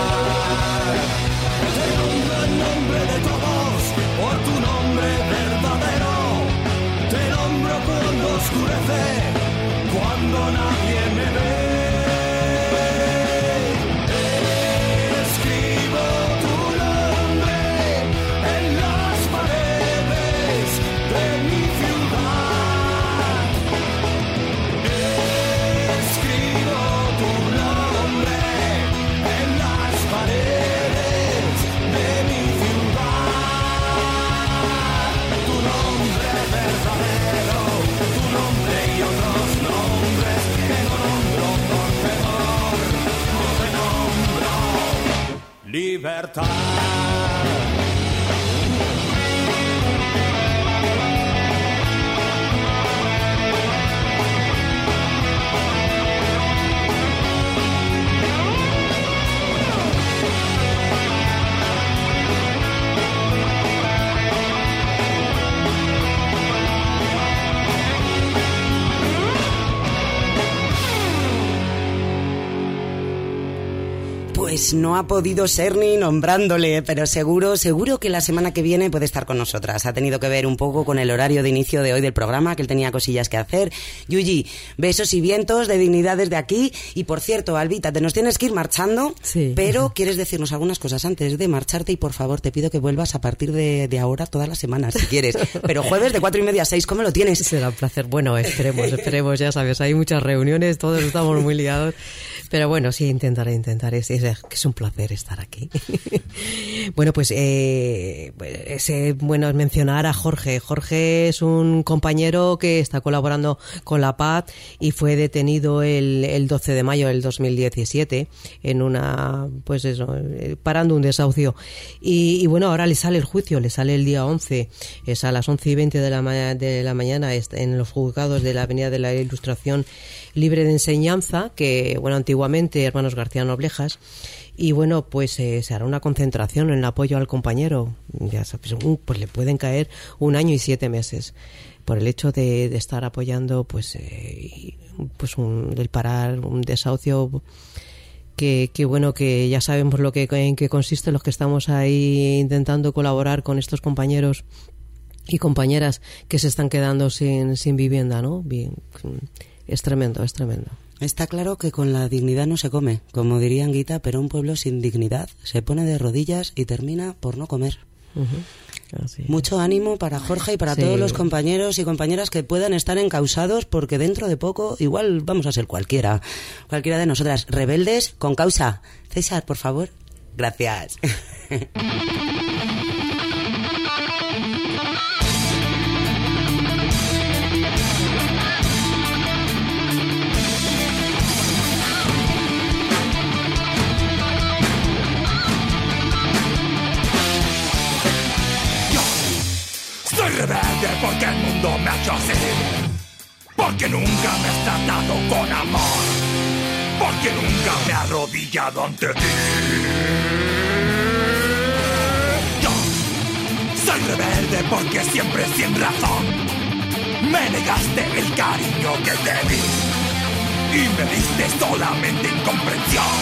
Te nombro en nombre de todos, por tu nombre verdadero. Te nombro cuando oscurece, cuando nadie me ve. Escribo tu nombre en las paredes de mi ciudad. Escribo tu nombre en las paredes de mi ciudad. Tu nombre verdadero, tu nombre y otros nombres que no nombro por temor. Yo te nombro libertad. Pues no ha podido ser ni nombrándole, pero seguro que la semana que viene puede estar con nosotras. Ha tenido que ver un poco con el horario de inicio de hoy del programa, que él tenía cosillas que hacer. Yuyi, besos y vientos de dignidad desde aquí. Y por cierto, Albita, te nos tienes que ir marchando, sí. Pero quieres decirnos algunas cosas antes de marcharte y por favor te pido que vuelvas a partir de ahora todas las semanas, si quieres. Pero jueves de 4:30 a 6, ¿cómo lo tienes? Será un placer. Bueno, esperemos, ya sabes, hay muchas reuniones, todos estamos muy liados. Pero bueno, sí, intentaré. Es un placer estar aquí. Bueno, pues bueno, mencionar a Jorge. Jorge es un compañero que está colaborando con la paz y fue detenido el 12 de mayo del 2017 en una, pues eso, parando un desahucio. Y bueno, ahora le sale el juicio, le sale el día 11, es a las 11:20 de la mañana en los juzgados de la Avenida de la Ilustración Libre de Enseñanza, que, bueno, antiguamente Hermanos García Noblejas. Y bueno, pues se hará una concentración en el apoyo al compañero. Ya sabes, pues le pueden caer 1 año y 7 meses por el hecho de estar apoyando el parar un desahucio que bueno, que ya sabemos en qué consiste, los que estamos ahí intentando colaborar con estos compañeros y compañeras que se están quedando sin vivienda, ¿no? Bien, es tremendo. Está claro que con la dignidad no se come, como diría Anguita, pero un pueblo sin dignidad se pone de rodillas y termina por no comer. Mucho ánimo para Jorge y para todos los compañeros y compañeras que puedan estar encausados, porque dentro de poco igual vamos a ser cualquiera de nosotras, rebeldes con causa. César, por favor. Gracias. Soy rebelde porque el mundo me ha hecho así, porque nunca me has tratado con amor, porque nunca me he arrodillado ante ti. Yo soy rebelde porque siempre sin razón me negaste el cariño que te di y me diste solamente incomprensión.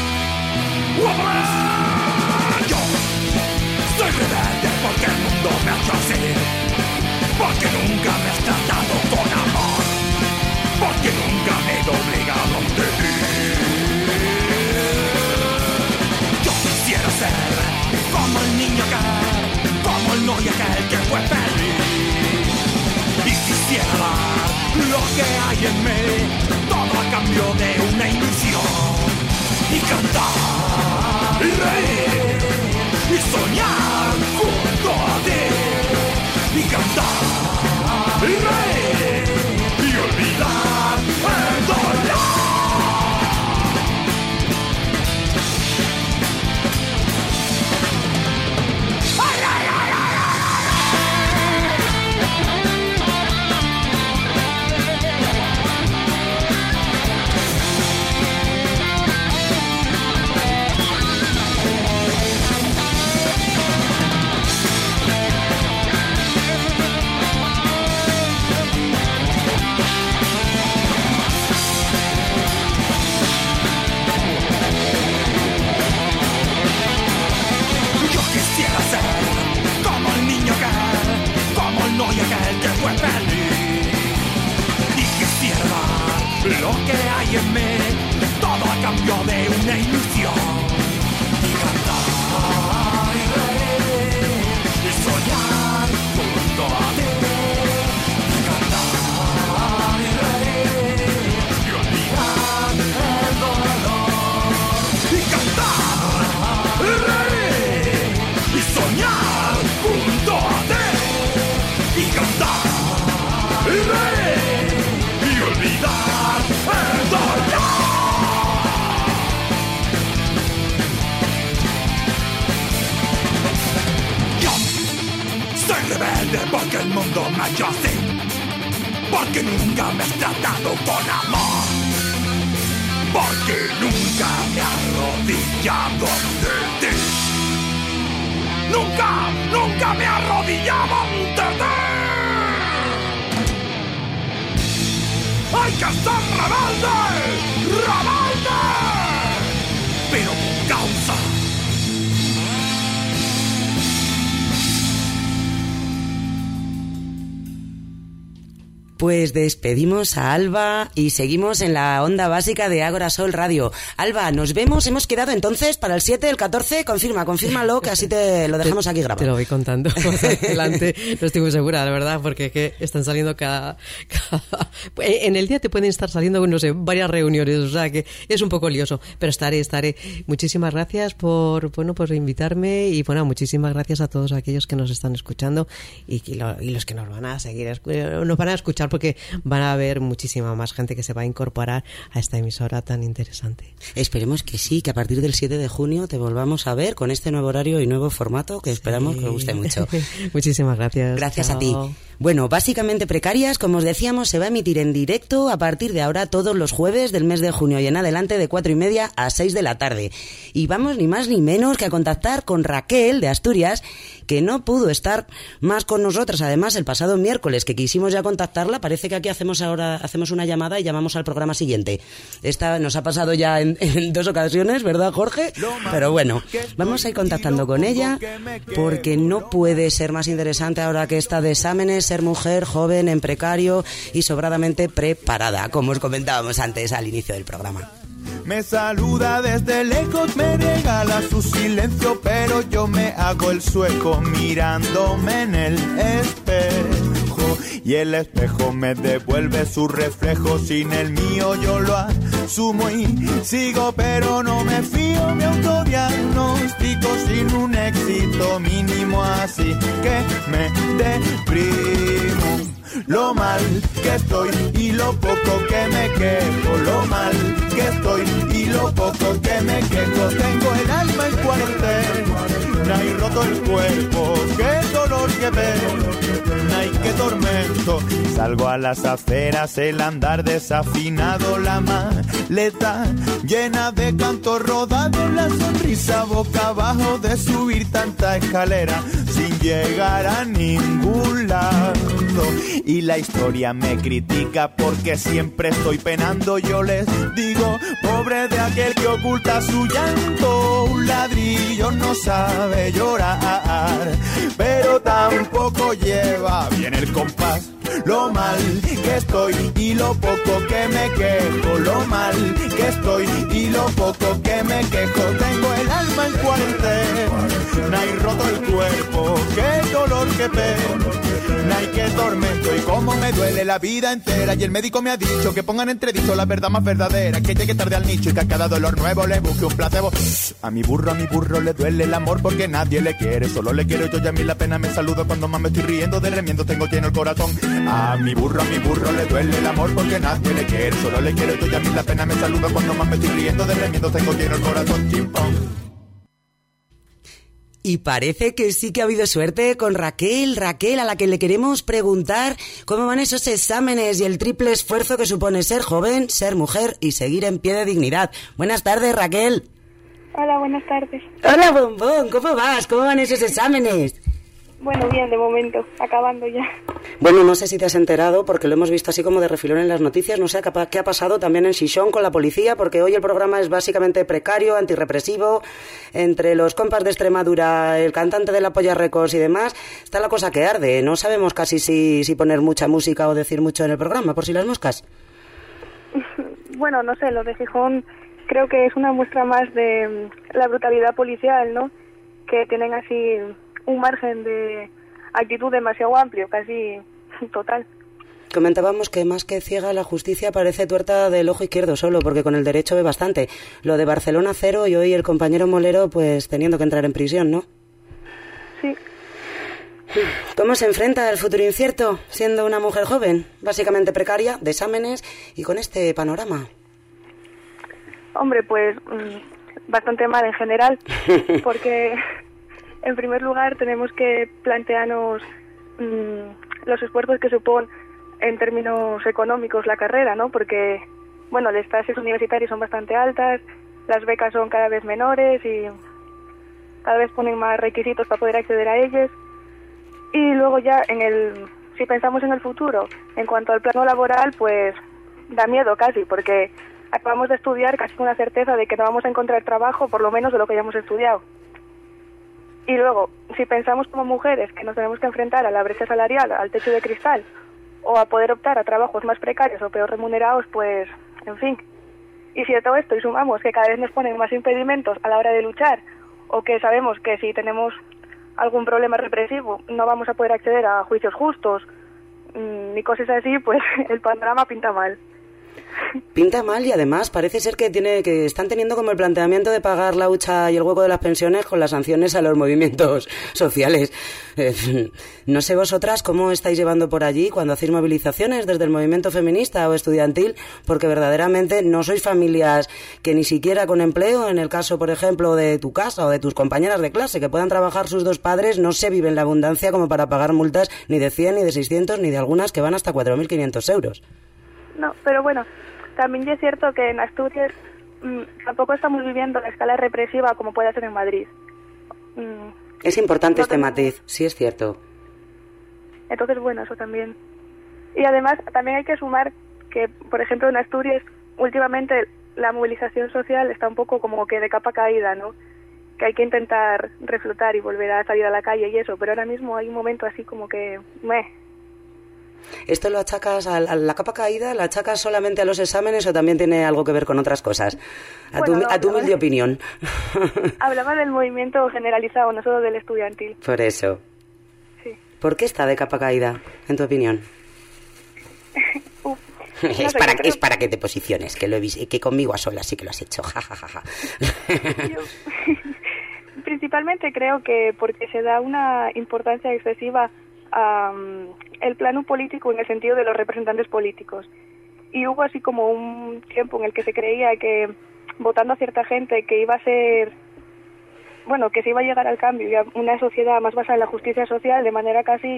Yo soy rebelde porque el mundo me ha hecho así, porque nunca me has tratado con amor, porque nunca me he doblegado ante ti. Yo quisiera ser como el niño aquel, como el novio aquel que fue feliz, y quisiera dar lo que hay en mí, todo a cambio de una ilusión, y cantar y reír. lo que hay en mí, todo a cambio de una ilusión. Y cantar y reír y soñar junto a ti. Y cantar y reír y olvidar el dolor. Y cantar y reír y soñar junto a ti. Y cantar y reír y olvidar el dolor. Yo soy rebelde porque el mundo me ha hecho así, porque nunca me has tratado con amor, porque nunca me he arrodillado ante ti. Nunca me he arrodillado ante ti. ¡Hay que ser rebelde! ¡Rebelde! Pero con causa. Pues despedimos a Alba y seguimos en la onda básica de Ágora Sol Radio. Alba, nos vemos, hemos quedado entonces para el 7, el 14, confírmalo, que así te lo dejamos aquí grabado. Te lo voy contando más adelante, no estoy muy segura, la verdad, porque es que están saliendo cada... En el día te pueden estar saliendo, no sé, varias reuniones, o sea que es un poco lioso, pero estaré. Muchísimas gracias por invitarme y muchísimas gracias a todos aquellos que nos están escuchando y los que nos van a seguir, nos van a escuchar, porque van a haber muchísima más gente que se va a incorporar a esta emisora tan interesante. Esperemos que sí, que a partir del 7 de junio te volvamos a ver con este nuevo horario y nuevo formato que esperamos que os guste mucho. Muchísimas gracias. Gracias a ti. Bueno, básicamente Precarias, como os decíamos, se va a emitir en directo a partir de ahora todos los jueves del mes de junio y en adelante de 4:30 a 6 de la tarde. Y vamos ni más ni menos que a contactar con Raquel de Asturias, que no pudo estar más con nosotras. Además, el pasado miércoles que quisimos ya contactarla, parece que aquí hacemos una llamada y llamamos al programa siguiente. Esta nos ha pasado ya en 2 ocasiones, ¿verdad, Jorge? Pero bueno, vamos a ir contactando con ella porque no puede ser más interesante ahora que está de exámenes, ser mujer, joven, en precario y sobradamente preparada, como os comentábamos antes al inicio del programa. Me saluda desde lejos, me regala su silencio, pero yo me hago el sueco mirándome en el espejo. Y el espejo me devuelve su reflejo, sin el mío yo lo asumo y sigo, pero no me fío, me autodiagnostico sin un éxito mínimo, así que me deprimo. Lo mal que estoy y lo poco que me quejo, lo mal que estoy y lo poco que me quejo. Tengo el alma en cuarentena y roto el cuerpo, qué dolor que veo, ay qué tormento. Salgo a las aceras, el andar desafinado, la maleta llena de canto rodado, la sonrisa boca abajo de subir tanta escalera sin llegar a ningún lado. Y la historia me critica porque siempre estoy penando. Yo les digo, pobre de aquel que oculta su llanto. Un ladrillo no sabe llorar, pero tampoco lleva bien el compás. Lo mal que estoy y lo poco que me quejo, lo mal que estoy y lo poco que me quejo. Tengo el alma en cuarentena y roto el cuerpo, qué dolor, qué pena y qué tormento. Y cómo me duele la vida entera. Y el médico me ha dicho que pongan entredicho la verdad más verdadera, que llegue tarde al nicho y que a cada dolor nuevo le busque un placebo. A mi burro le duele el amor porque nadie le quiere, solo le quiero yo y a mí la pena me saluda cuando más me estoy riendo de remiendo tengo lleno el corazón. A mi burro le duele el amor porque nadie le quiere, solo le quiero yo y a mí la pena me saluda cuando más me estoy riendo de remiendo tengo lleno el corazón. Chimpón. Y parece que sí que ha habido suerte con Raquel, a la que le queremos preguntar cómo van esos exámenes y el triple esfuerzo que supone ser joven, ser mujer y seguir en pie de dignidad. Buenas tardes, Raquel. Hola, buenas tardes. Hola, Bombón, ¿cómo vas? ¿Cómo van esos exámenes? Bueno, bien, de momento, acabando ya. Bueno, no sé si te has enterado, porque lo hemos visto así como de refilón en las noticias, no sé qué ha pasado también en Xixón con la policía, porque hoy el programa es básicamente precario, antirrepresivo, entre los compas de Extremadura, el cantante de la Polla Records y demás, está la cosa que arde, no sabemos casi si poner mucha música o decir mucho en el programa, por si las moscas. bueno, no sé, lo de Gijón creo que es una muestra más de la brutalidad policial, ¿no? Que tienen así un margen de actitud demasiado amplio, casi total. Comentábamos que más que ciega la justicia parece tuerta del ojo izquierdo solo, porque con el derecho ve bastante. Lo de Barcelona 0 y hoy el compañero Molero pues teniendo que entrar en prisión, ¿no? Sí. ¿Cómo se enfrenta al futuro incierto siendo una mujer joven, básicamente precaria, de exámenes y con este panorama? Hombre, pues bastante mal en general, porque en primer lugar tenemos que plantearnos los esfuerzos que supone en términos económicos la carrera, ¿no? Porque, bueno, las tasas universitarias son bastante altas, las becas son cada vez menores y cada vez ponen más requisitos para poder acceder a ellas. Y luego ya si pensamos en el futuro, en cuanto al plano laboral, pues da miedo casi, porque acabamos de estudiar casi con la certeza de que no vamos a encontrar trabajo, por lo menos de lo que hayamos estudiado. Y luego, si pensamos como mujeres que nos tenemos que enfrentar a la brecha salarial, al techo de cristal, o a poder optar a trabajos más precarios o peor remunerados, pues, en fin. Y si de todo esto y sumamos que cada vez nos ponen más impedimentos a la hora de luchar, o que sabemos que si tenemos algún problema represivo no vamos a poder acceder a juicios justos, ni cosas así, pues el panorama pinta mal. Pinta mal y además parece ser que están teniendo como el planteamiento de pagar la hucha y el hueco de las pensiones con las sanciones a los movimientos sociales. No sé vosotras cómo estáis llevando por allí cuando hacéis movilizaciones desde el movimiento feminista o estudiantil, porque verdaderamente no sois familias que ni siquiera con empleo, en el caso por ejemplo de tu casa o de tus compañeras de clase, que puedan trabajar sus dos padres, no se vive en la abundancia como para pagar multas ni de 100, ni de 600, ni de algunas que van hasta 4.500 euros. No, pero bueno, también es cierto que en Asturias tampoco estamos viviendo la escala represiva como puede ser en Madrid. Es importante este matiz, sí es cierto. Entonces, bueno, eso también. Y además, también hay que sumar que, por ejemplo, en Asturias, últimamente la movilización social está un poco como que de capa caída, ¿no? Que hay que intentar reflotar y volver a salir a la calle y eso, pero ahora mismo hay un momento así como que... ¿Esto lo achacas a la capa caída? ¿Lo achacas solamente a los exámenes o también tiene algo que ver con otras cosas? A tu humilde opinión. Hablaba del movimiento generalizado, no solo del estudiantil. Por eso. Sí. ¿Por qué está de capa caída, en tu opinión? Es para que te posiciones, que lo he visto, que conmigo a solas sí que lo has hecho. Principalmente creo que porque se da una importancia excesiva el plano político en el sentido de los representantes políticos. Y hubo así como un tiempo en el que se creía que votando a cierta gente que iba a ser, bueno, que se iba a llegar al cambio y a una sociedad más basada en la justicia social de manera casi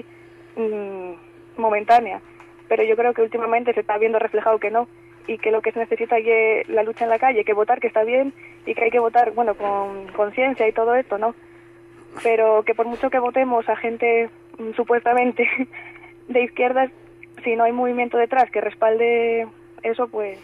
momentánea. Pero yo creo que últimamente se está viendo reflejado que no, y que lo que se necesita es la lucha en la calle, que votar que está bien y que hay que votar, bueno, con conciencia y todo esto, ¿no? Pero que por mucho que votemos a gente supuestamente de izquierdas, si no hay movimiento detrás que respalde eso, pues...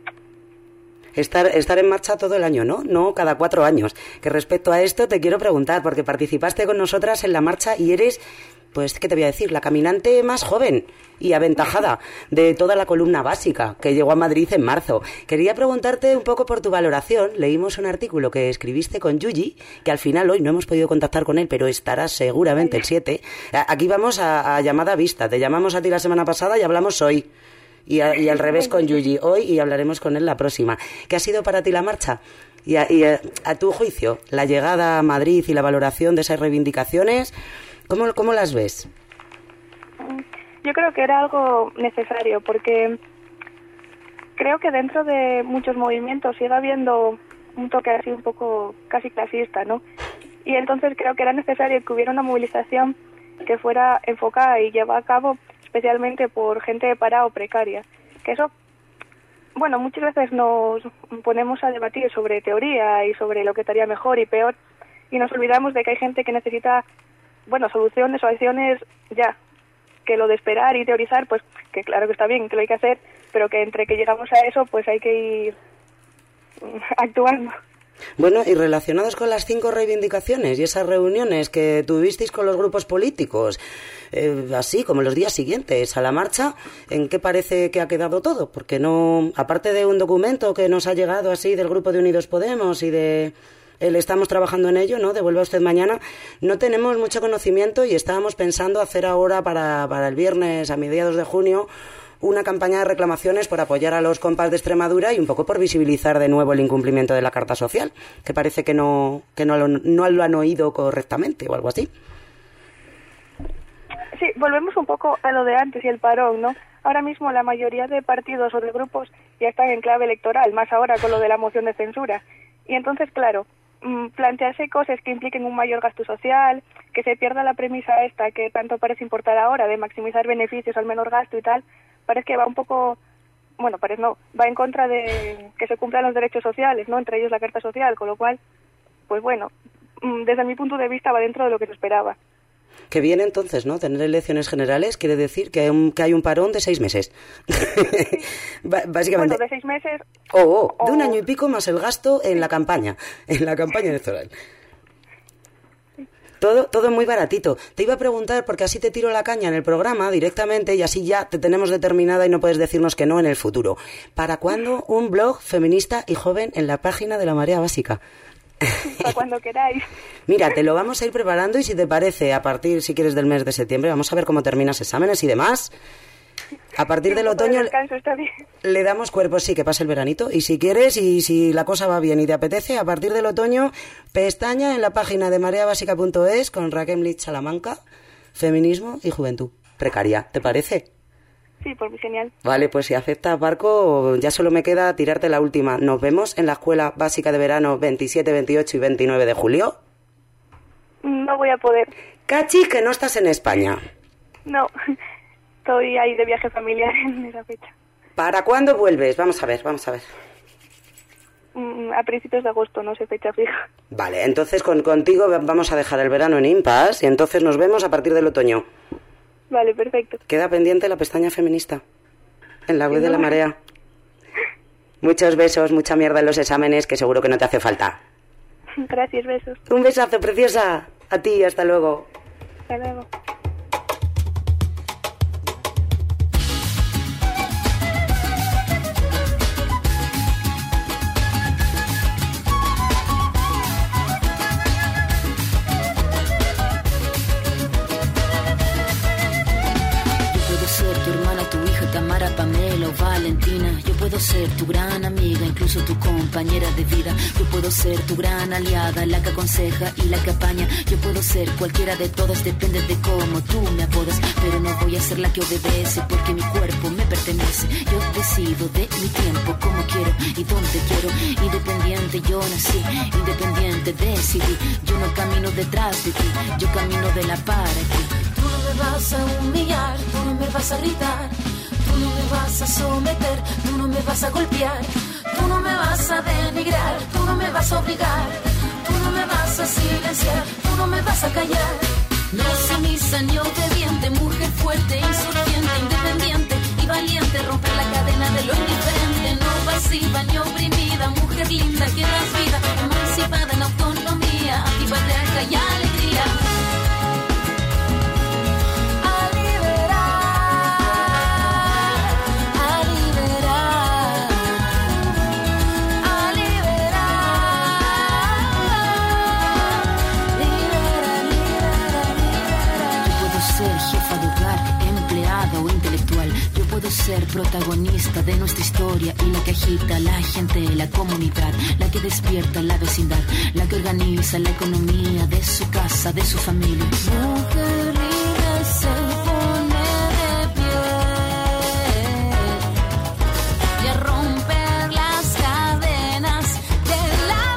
Estar en marcha todo el año, ¿no? No cada 4 años. Que respecto a esto te quiero preguntar, porque participaste con nosotras en la marcha y eres, pues, ¿qué te voy a decir? La caminante más joven y aventajada de toda la columna básica que llegó a Madrid en marzo. Quería preguntarte un poco por tu valoración. Leímos un artículo que escribiste con Yuyi, que al final hoy no hemos podido contactar con él, pero estará seguramente el 7. Aquí vamos a llamada vista. Te llamamos a ti la semana pasada y hablamos hoy. Y al revés con Yuyi hoy y hablaremos con él la próxima. ¿Qué ha sido para ti la marcha? Y a tu juicio, la llegada a Madrid y la valoración de esas reivindicaciones, ¿cómo las ves? Yo creo que era algo necesario, porque creo que dentro de muchos movimientos sigue habiendo un toque así un poco casi clasista, ¿no? Y entonces creo que era necesario que hubiera una movilización que fuera enfocada y llevada a cabo especialmente por gente de paro o precaria. Que eso, bueno, muchas veces nos ponemos a debatir sobre teoría y sobre lo que estaría mejor y peor, y nos olvidamos de que hay gente que necesita, bueno, soluciones o acciones ya, que lo de esperar y teorizar, pues que claro que está bien, que lo hay que hacer, pero que entre que llegamos a eso, pues hay que ir actuando. Bueno, y relacionados con las 5 reivindicaciones y esas reuniones que tuvisteis con los grupos políticos, así como los días siguientes a la marcha, ¿en qué parece que ha quedado todo? Porque no, aparte de un documento que nos ha llegado así del grupo de Unidos Podemos y de el estamos trabajando en ello, ¿no? Devuelva usted mañana, no tenemos mucho conocimiento y estábamos pensando hacer ahora para el viernes a mediados de junio una campaña de reclamaciones por apoyar a los compas de Extremadura y un poco por visibilizar de nuevo el incumplimiento de la Carta Social, que parece que no lo han oído correctamente o algo así. Sí, volvemos un poco a lo de antes y el parón, ¿no? Ahora mismo la mayoría de partidos o de grupos ya están en clave electoral, más ahora con lo de la moción de censura. Y entonces, claro, plantearse cosas que impliquen un mayor gasto social, que se pierda la premisa esta que tanto parece importar ahora, de maximizar beneficios al menor gasto y tal, parece que va un poco, bueno, parece no, va en contra de que se cumplan los derechos sociales, ¿no? Entre ellos la Carta Social, con lo cual, pues bueno, desde mi punto de vista va dentro de lo que se esperaba. Que viene entonces, ¿no? Tener elecciones generales quiere decir que hay un parón de 6 meses. Básicamente. Bueno, de 6 meses. De 1 año y pico más el gasto en la campaña electoral. Todo muy baratito. Te iba a preguntar, porque así te tiro la caña en el programa directamente y así ya te tenemos determinada y no puedes decirnos que no en el futuro. ¿Para cuándo un blog feminista y joven en la página de la Marea Básica? Para cuando queráis. Mira, te lo vamos a ir preparando y si te parece, a partir, si quieres, del mes de septiembre, vamos a ver cómo terminas exámenes y demás. A partir del otoño le damos cuerpo, sí, que pase el veranito. Y si quieres, y si la cosa va bien y te apetece, a partir del otoño, pestaña en la página de mareabásica.es con Raquel Lich Salamanca, feminismo y juventud precaria. ¿Te parece? Sí, por mí genial. Vale, pues si aceptas, Barco, ya solo me queda tirarte la última. Nos vemos en la Escuela Básica de Verano 27, 28 y 29 de julio. No voy a poder. Cachi, que no estás en España. No, estoy ahí de viaje familiar en esa fecha. ¿Para cuándo vuelves? Vamos a ver. A principios de agosto, no sé fecha fija. Vale, entonces contigo vamos a dejar el verano en impasse y entonces nos vemos a partir del otoño. Vale, perfecto. Queda pendiente la pestaña feminista en la web de la Marea. Muchos besos, mucha mierda en los exámenes, que seguro que no te hace falta. Gracias, besos. Un besazo, preciosa. A ti, hasta luego. Hasta luego. Pamela o Valentina, yo puedo ser tu gran amiga, incluso tu compañera de vida. Yo puedo ser tu gran aliada, la que aconseja y la que apaña. Yo puedo ser cualquiera de todas, depende de cómo tú me apodas. Pero no voy a ser la que obedece, porque mi cuerpo me pertenece. Yo decido de mi tiempo, como quiero y donde quiero. Independiente yo nací, independiente decidí. Yo no camino detrás de ti, yo camino de la para ti. Tú no me vas a humillar, tú no me vas a gritar. Tú no me vas a someter, tú no me vas a golpear, tú no me vas a denigrar, tú no me vas a obligar, tú no me vas a silenciar, tú no me vas a callar. No sumisa ni obediente, mujer fuerte, insurgente, independiente y valiente, romper la cadena de lo indiferente, no pasiva ni oprimida, mujer linda que das vida, emancipada en autonomía, antipatriarca y alegría. Ser protagonista de nuestra historia y la que agita a la gente, la comunidad, la que despierta la vecindad, la que organiza la economía de su casa, de su familia. Mujer libre se pone de pie y a romper las cadenas de la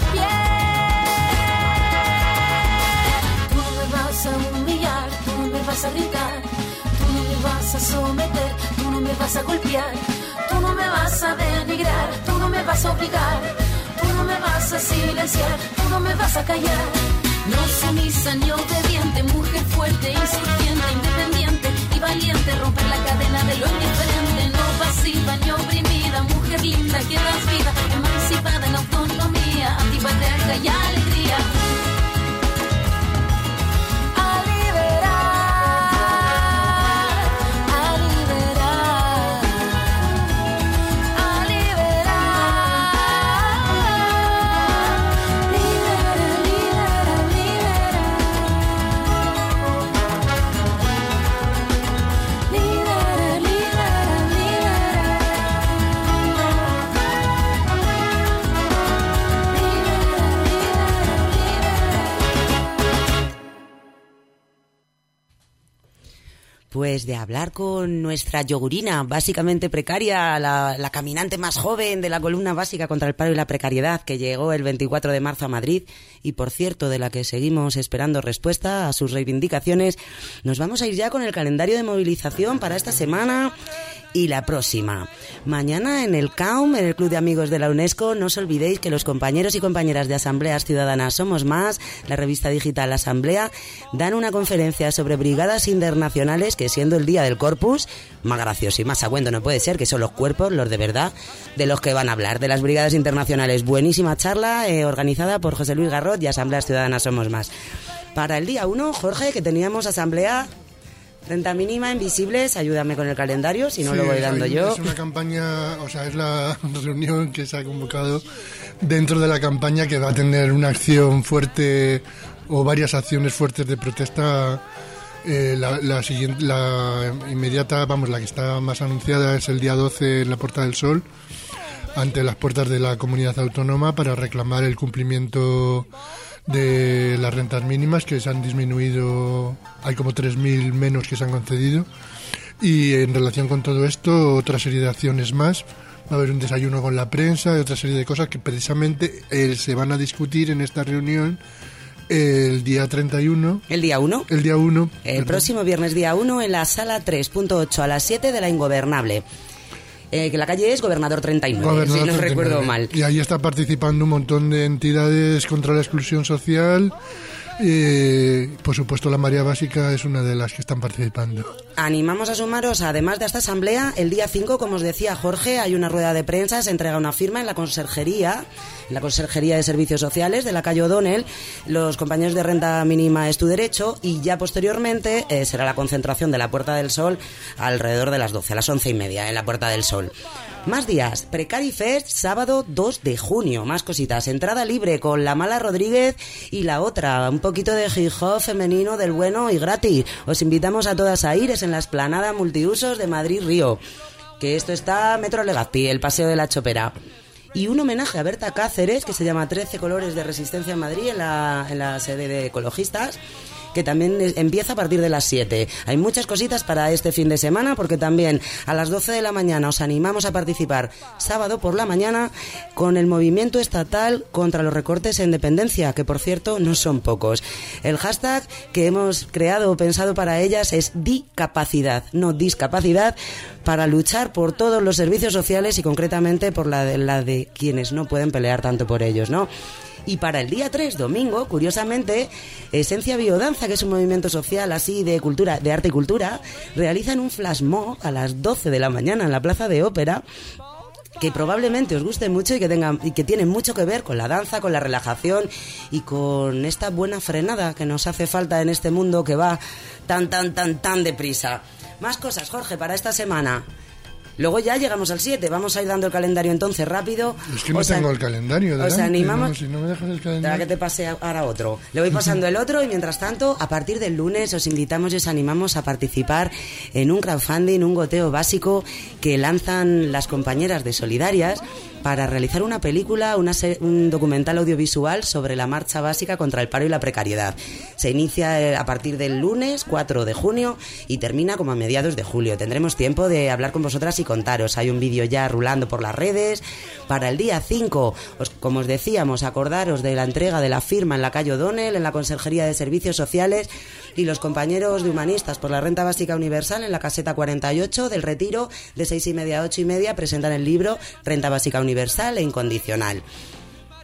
piel. Tú no me vas a humillar, tú no me vas a gritar, tú no me vas a someter, tú no me vas a golpear, tú no me vas a denigrar, tú no me vas a obligar, tú no me vas a silenciar, tú no me vas a callar. No sumisa ni obediente, mujer fuerte, insurgente, independiente y valiente, romper la cadena de lo indiferente, no pasiva ni oprimida, mujer linda que das vida, emancipada en autonomía, mía, antipatriarca y alegría. A liberar, a liberar, a liberar. Libera, libera, libera. Libera, libera, libera. Pues de hablar con nuestra yogurina, básicamente precaria, la caminante más joven de la columna básica contra el paro y la precariedad, que llegó el 24 de marzo a Madrid y, por cierto, de la que seguimos esperando respuesta a sus reivindicaciones, nos vamos a ir ya con el calendario de movilización para esta semana y la próxima. Mañana en el CAUM, en el Club de Amigos de la UNESCO, no os olvidéis que los compañeros y compañeras de Asambleas Ciudadanas Somos Más, la revista digital Asamblea, dan una conferencia sobre brigadas internacionales que, siendo el día del Corpus, más gracioso y más agüento no puede ser, que son los cuerpos, los de verdad, de los que van a hablar, de las brigadas internacionales. Buenísima charla organizada por José Luis Garrot y Asambleas Ciudadanas Somos Más. Para el día 1, Jorge, que teníamos Asamblea Renta mínima, invisibles, ayúdame con el calendario, si no sí, lo voy dando yo. Es una campaña, o sea, es la reunión que se ha convocado dentro de la campaña que va a tener una acción fuerte o varias acciones fuertes de protesta. La inmediata, vamos, la que está más anunciada es el día 12 en la Puerta del Sol, ante las puertas de la comunidad autónoma, para reclamar el cumplimiento de las rentas mínimas, que se han disminuido, hay como 3.000 menos que se han concedido, y en relación con todo esto otra serie de acciones más. Va a haber un desayuno con la prensa y otra serie de cosas que precisamente se van a discutir en esta reunión el día 31. ¿El día 1? El día 1. El próximo viernes día 1 en la sala 3.8 a las 7 de la Ingobernable. Que la calle es Gobernador 39, si no recuerdo mal. Y ahí está participando un montón de entidades contra la exclusión social. Por supuesto, la Marea Básica es una de las que están participando. Animamos a sumaros, además de esta asamblea, el día 5, como os decía Jorge, hay una rueda de prensa, se entrega una firma en la Conserjería de Servicios Sociales de la calle O'Donnell. Los compañeros de Renta Mínima es tu derecho, y ya posteriormente será la concentración de la Puerta del Sol alrededor de las 12, a las 11:30 en la Puerta del Sol. Más días, Precari Fest, sábado 2 de junio, más cositas, entrada libre con La Mala Rodríguez y La Otra, un poquito de hip hop femenino del bueno y gratis. Os invitamos a todas a ir, es en la explanada multiusos de Madrid Río, que esto está Metro Legazpi, el Paseo de la Chopera. Y un homenaje a Berta Cáceres, que se llama 13 colores de resistencia en Madrid, en la sede de ecologistas, que también empieza a partir de las 7. Hay muchas cositas para este fin de semana, porque también a las 12 de la mañana os animamos a participar sábado por la mañana con el movimiento estatal contra los recortes en dependencia, que por cierto no son pocos. El hashtag que hemos creado o pensado para ellas es DICapacidad, no discapacidad, para luchar por todos los servicios sociales y concretamente por la de quienes no pueden pelear tanto por ellos, ¿no? Y para el día 3, domingo, curiosamente, Esencia Biodanza, que es un movimiento social así de cultura, de arte y cultura, realizan un flash mob a las 12 de la mañana en la Plaza de Ópera, que probablemente os guste mucho y que tiene mucho que ver con la danza, con la relajación y con esta buena frenada que nos hace falta en este mundo que va tan deprisa. Más cosas, Jorge, para esta semana. Luego ya llegamos al 7, vamos a ir dando el calendario entonces rápido. Es que no tengo el calendario delante, os animamos, no, si no me dejas el calendario. Para que te pase ahora otro. Le voy pasando el otro y mientras tanto, a partir del lunes os invitamos y os animamos a participar en un crowdfunding, un goteo básico que lanzan las compañeras de Solidarias para realizar una película, un documental audiovisual sobre la marcha básica contra el paro y la precariedad. Se inicia a partir del lunes 4 de junio y termina como a mediados de julio. Tendremos tiempo de hablar con vosotras y contaros. Hay un vídeo ya rulando por las redes. Para el día 5, como os decíamos, acordaros de la entrega de la firma en la calle O'Donnell, en la Conserjería de Servicios Sociales, y los compañeros de Humanistas por la Renta Básica Universal en la caseta 48 del Retiro, de 6:30 a 8:30, presentan el libro Renta Básica Universal e Incondicional.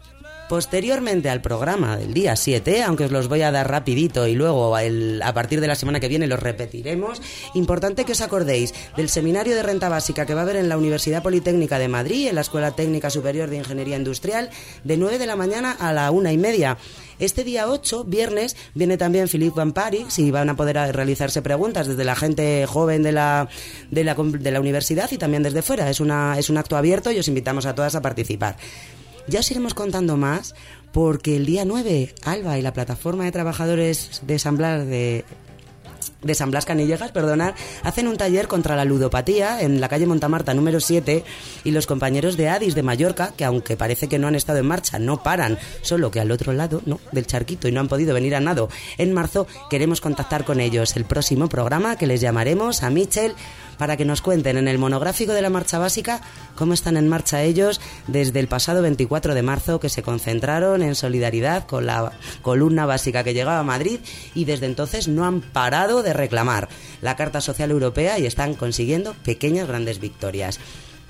Posteriormente al programa del día 7, aunque os los voy a dar rapidito y luego a partir de la semana que viene los repetiremos, importante que os acordéis del seminario de renta básica que va a haber en la Universidad Politécnica de Madrid, en la Escuela Técnica Superior de Ingeniería Industrial, de 9 de la mañana a la 1:30. Este día 8, viernes, viene también Philippe Van Parix y van a poder realizarse preguntas desde la gente joven de la universidad y también desde fuera. Es un acto abierto y os invitamos a todas a participar. Ya os iremos contando más porque el día 9, Alba y la plataforma de trabajadores de San Blas Canillejas, hacen un taller contra la ludopatía en la calle Montamarta número 7 y los compañeros de Adis de Mallorca, que aunque parece que no han estado en marcha, no paran, solo que al otro lado del charquito y no han podido venir a nado en marzo, queremos contactar con ellos. El próximo programa que les llamaremos a Michel para que nos cuenten en el monográfico de la marcha básica cómo están en marcha ellos desde el pasado 24 de marzo, que se concentraron en solidaridad con la columna básica que llegaba a Madrid y desde entonces no han parado de reclamar la Carta Social Europea y están consiguiendo pequeñas grandes victorias.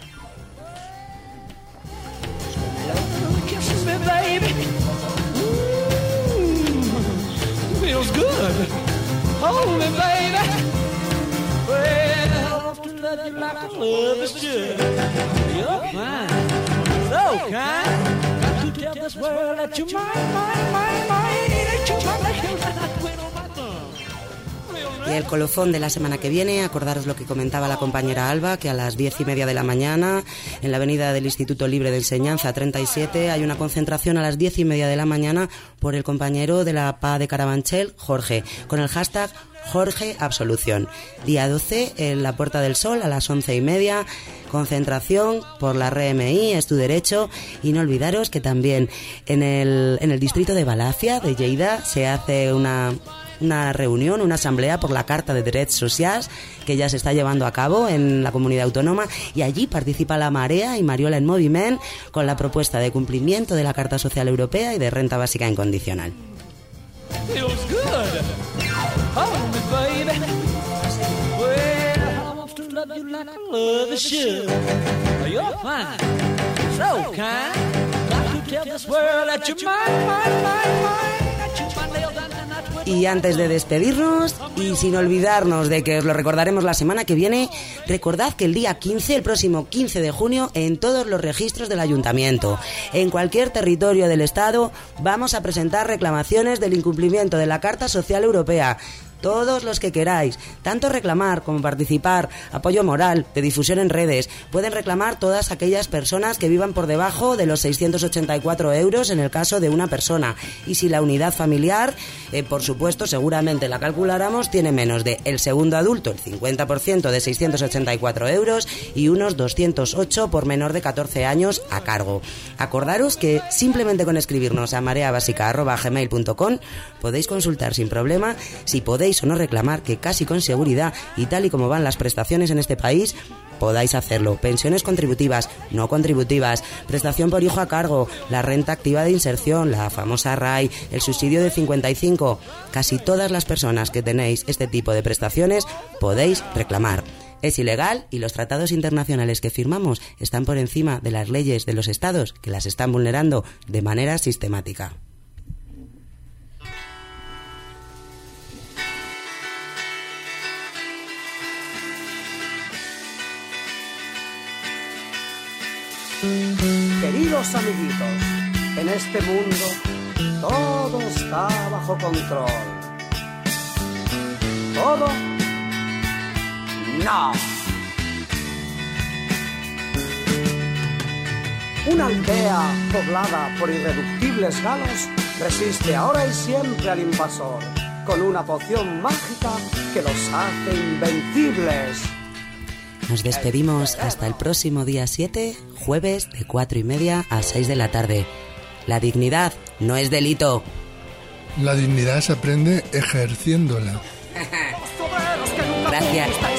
Y el colofón de la semana que viene, acordaros lo que comentaba la compañera Alba, que a las 10:30 de la mañana, en la avenida del Instituto Libre de Enseñanza 37, hay una concentración a las 10:30 de la mañana por el compañero de la PA de Carabanchel, Jorge, con el hashtag Jorge Absolución. Día 12, en la Puerta del Sol, a las 11:30, concentración por la RMI, es tu derecho. Y no olvidaros que también en el distrito de Balàfia, de Lleida, se hace una reunión, una asamblea por la Carta de Drets Socials que ya se está llevando a cabo en la comunidad autónoma y allí participa la Marea y Mariola en Moviment con la propuesta de cumplimiento de la Carta Social Europea y de renta básica incondicional. Y antes de despedirnos, y sin olvidarnos de que os lo recordaremos la semana que viene, recordad que el día 15, el próximo 15 de junio, en todos los registros del Ayuntamiento, en cualquier territorio del Estado, vamos a presentar reclamaciones del incumplimiento de la Carta Social Europea. Todos los que queráis, tanto reclamar como participar, apoyo moral, de difusión en redes, pueden reclamar todas aquellas personas que vivan por debajo de los 684 euros en el caso de una persona. Y si la unidad familiar, por supuesto, seguramente la calculáramos, tiene menos de el segundo adulto, el 50% de 684 euros y unos 208 por menor de 14 años a cargo. Acordaros que simplemente con escribirnos a mareabasica@gmail.com podéis consultar sin problema si podéis o no reclamar, que casi con seguridad, y tal y como van las prestaciones en este país, podáis hacerlo. Pensiones contributivas, no contributivas, prestación por hijo a cargo, la renta activa de inserción, la famosa RAI, el subsidio de 55. Casi todas las personas que tenéis este tipo de prestaciones podéis reclamar. Es ilegal y los tratados internacionales que firmamos están por encima de las leyes de los estados que las están vulnerando de manera sistemática. Queridos amiguitos, en este mundo todo está bajo control. ¿Todo? No. Una aldea poblada por irreductibles galos resiste ahora y siempre al invasor con una poción mágica que los hace invencibles. Nos despedimos hasta el próximo día 7, jueves de 4:30 a 6 de la tarde. La dignidad no es delito. La dignidad se aprende ejerciéndola. Gracias.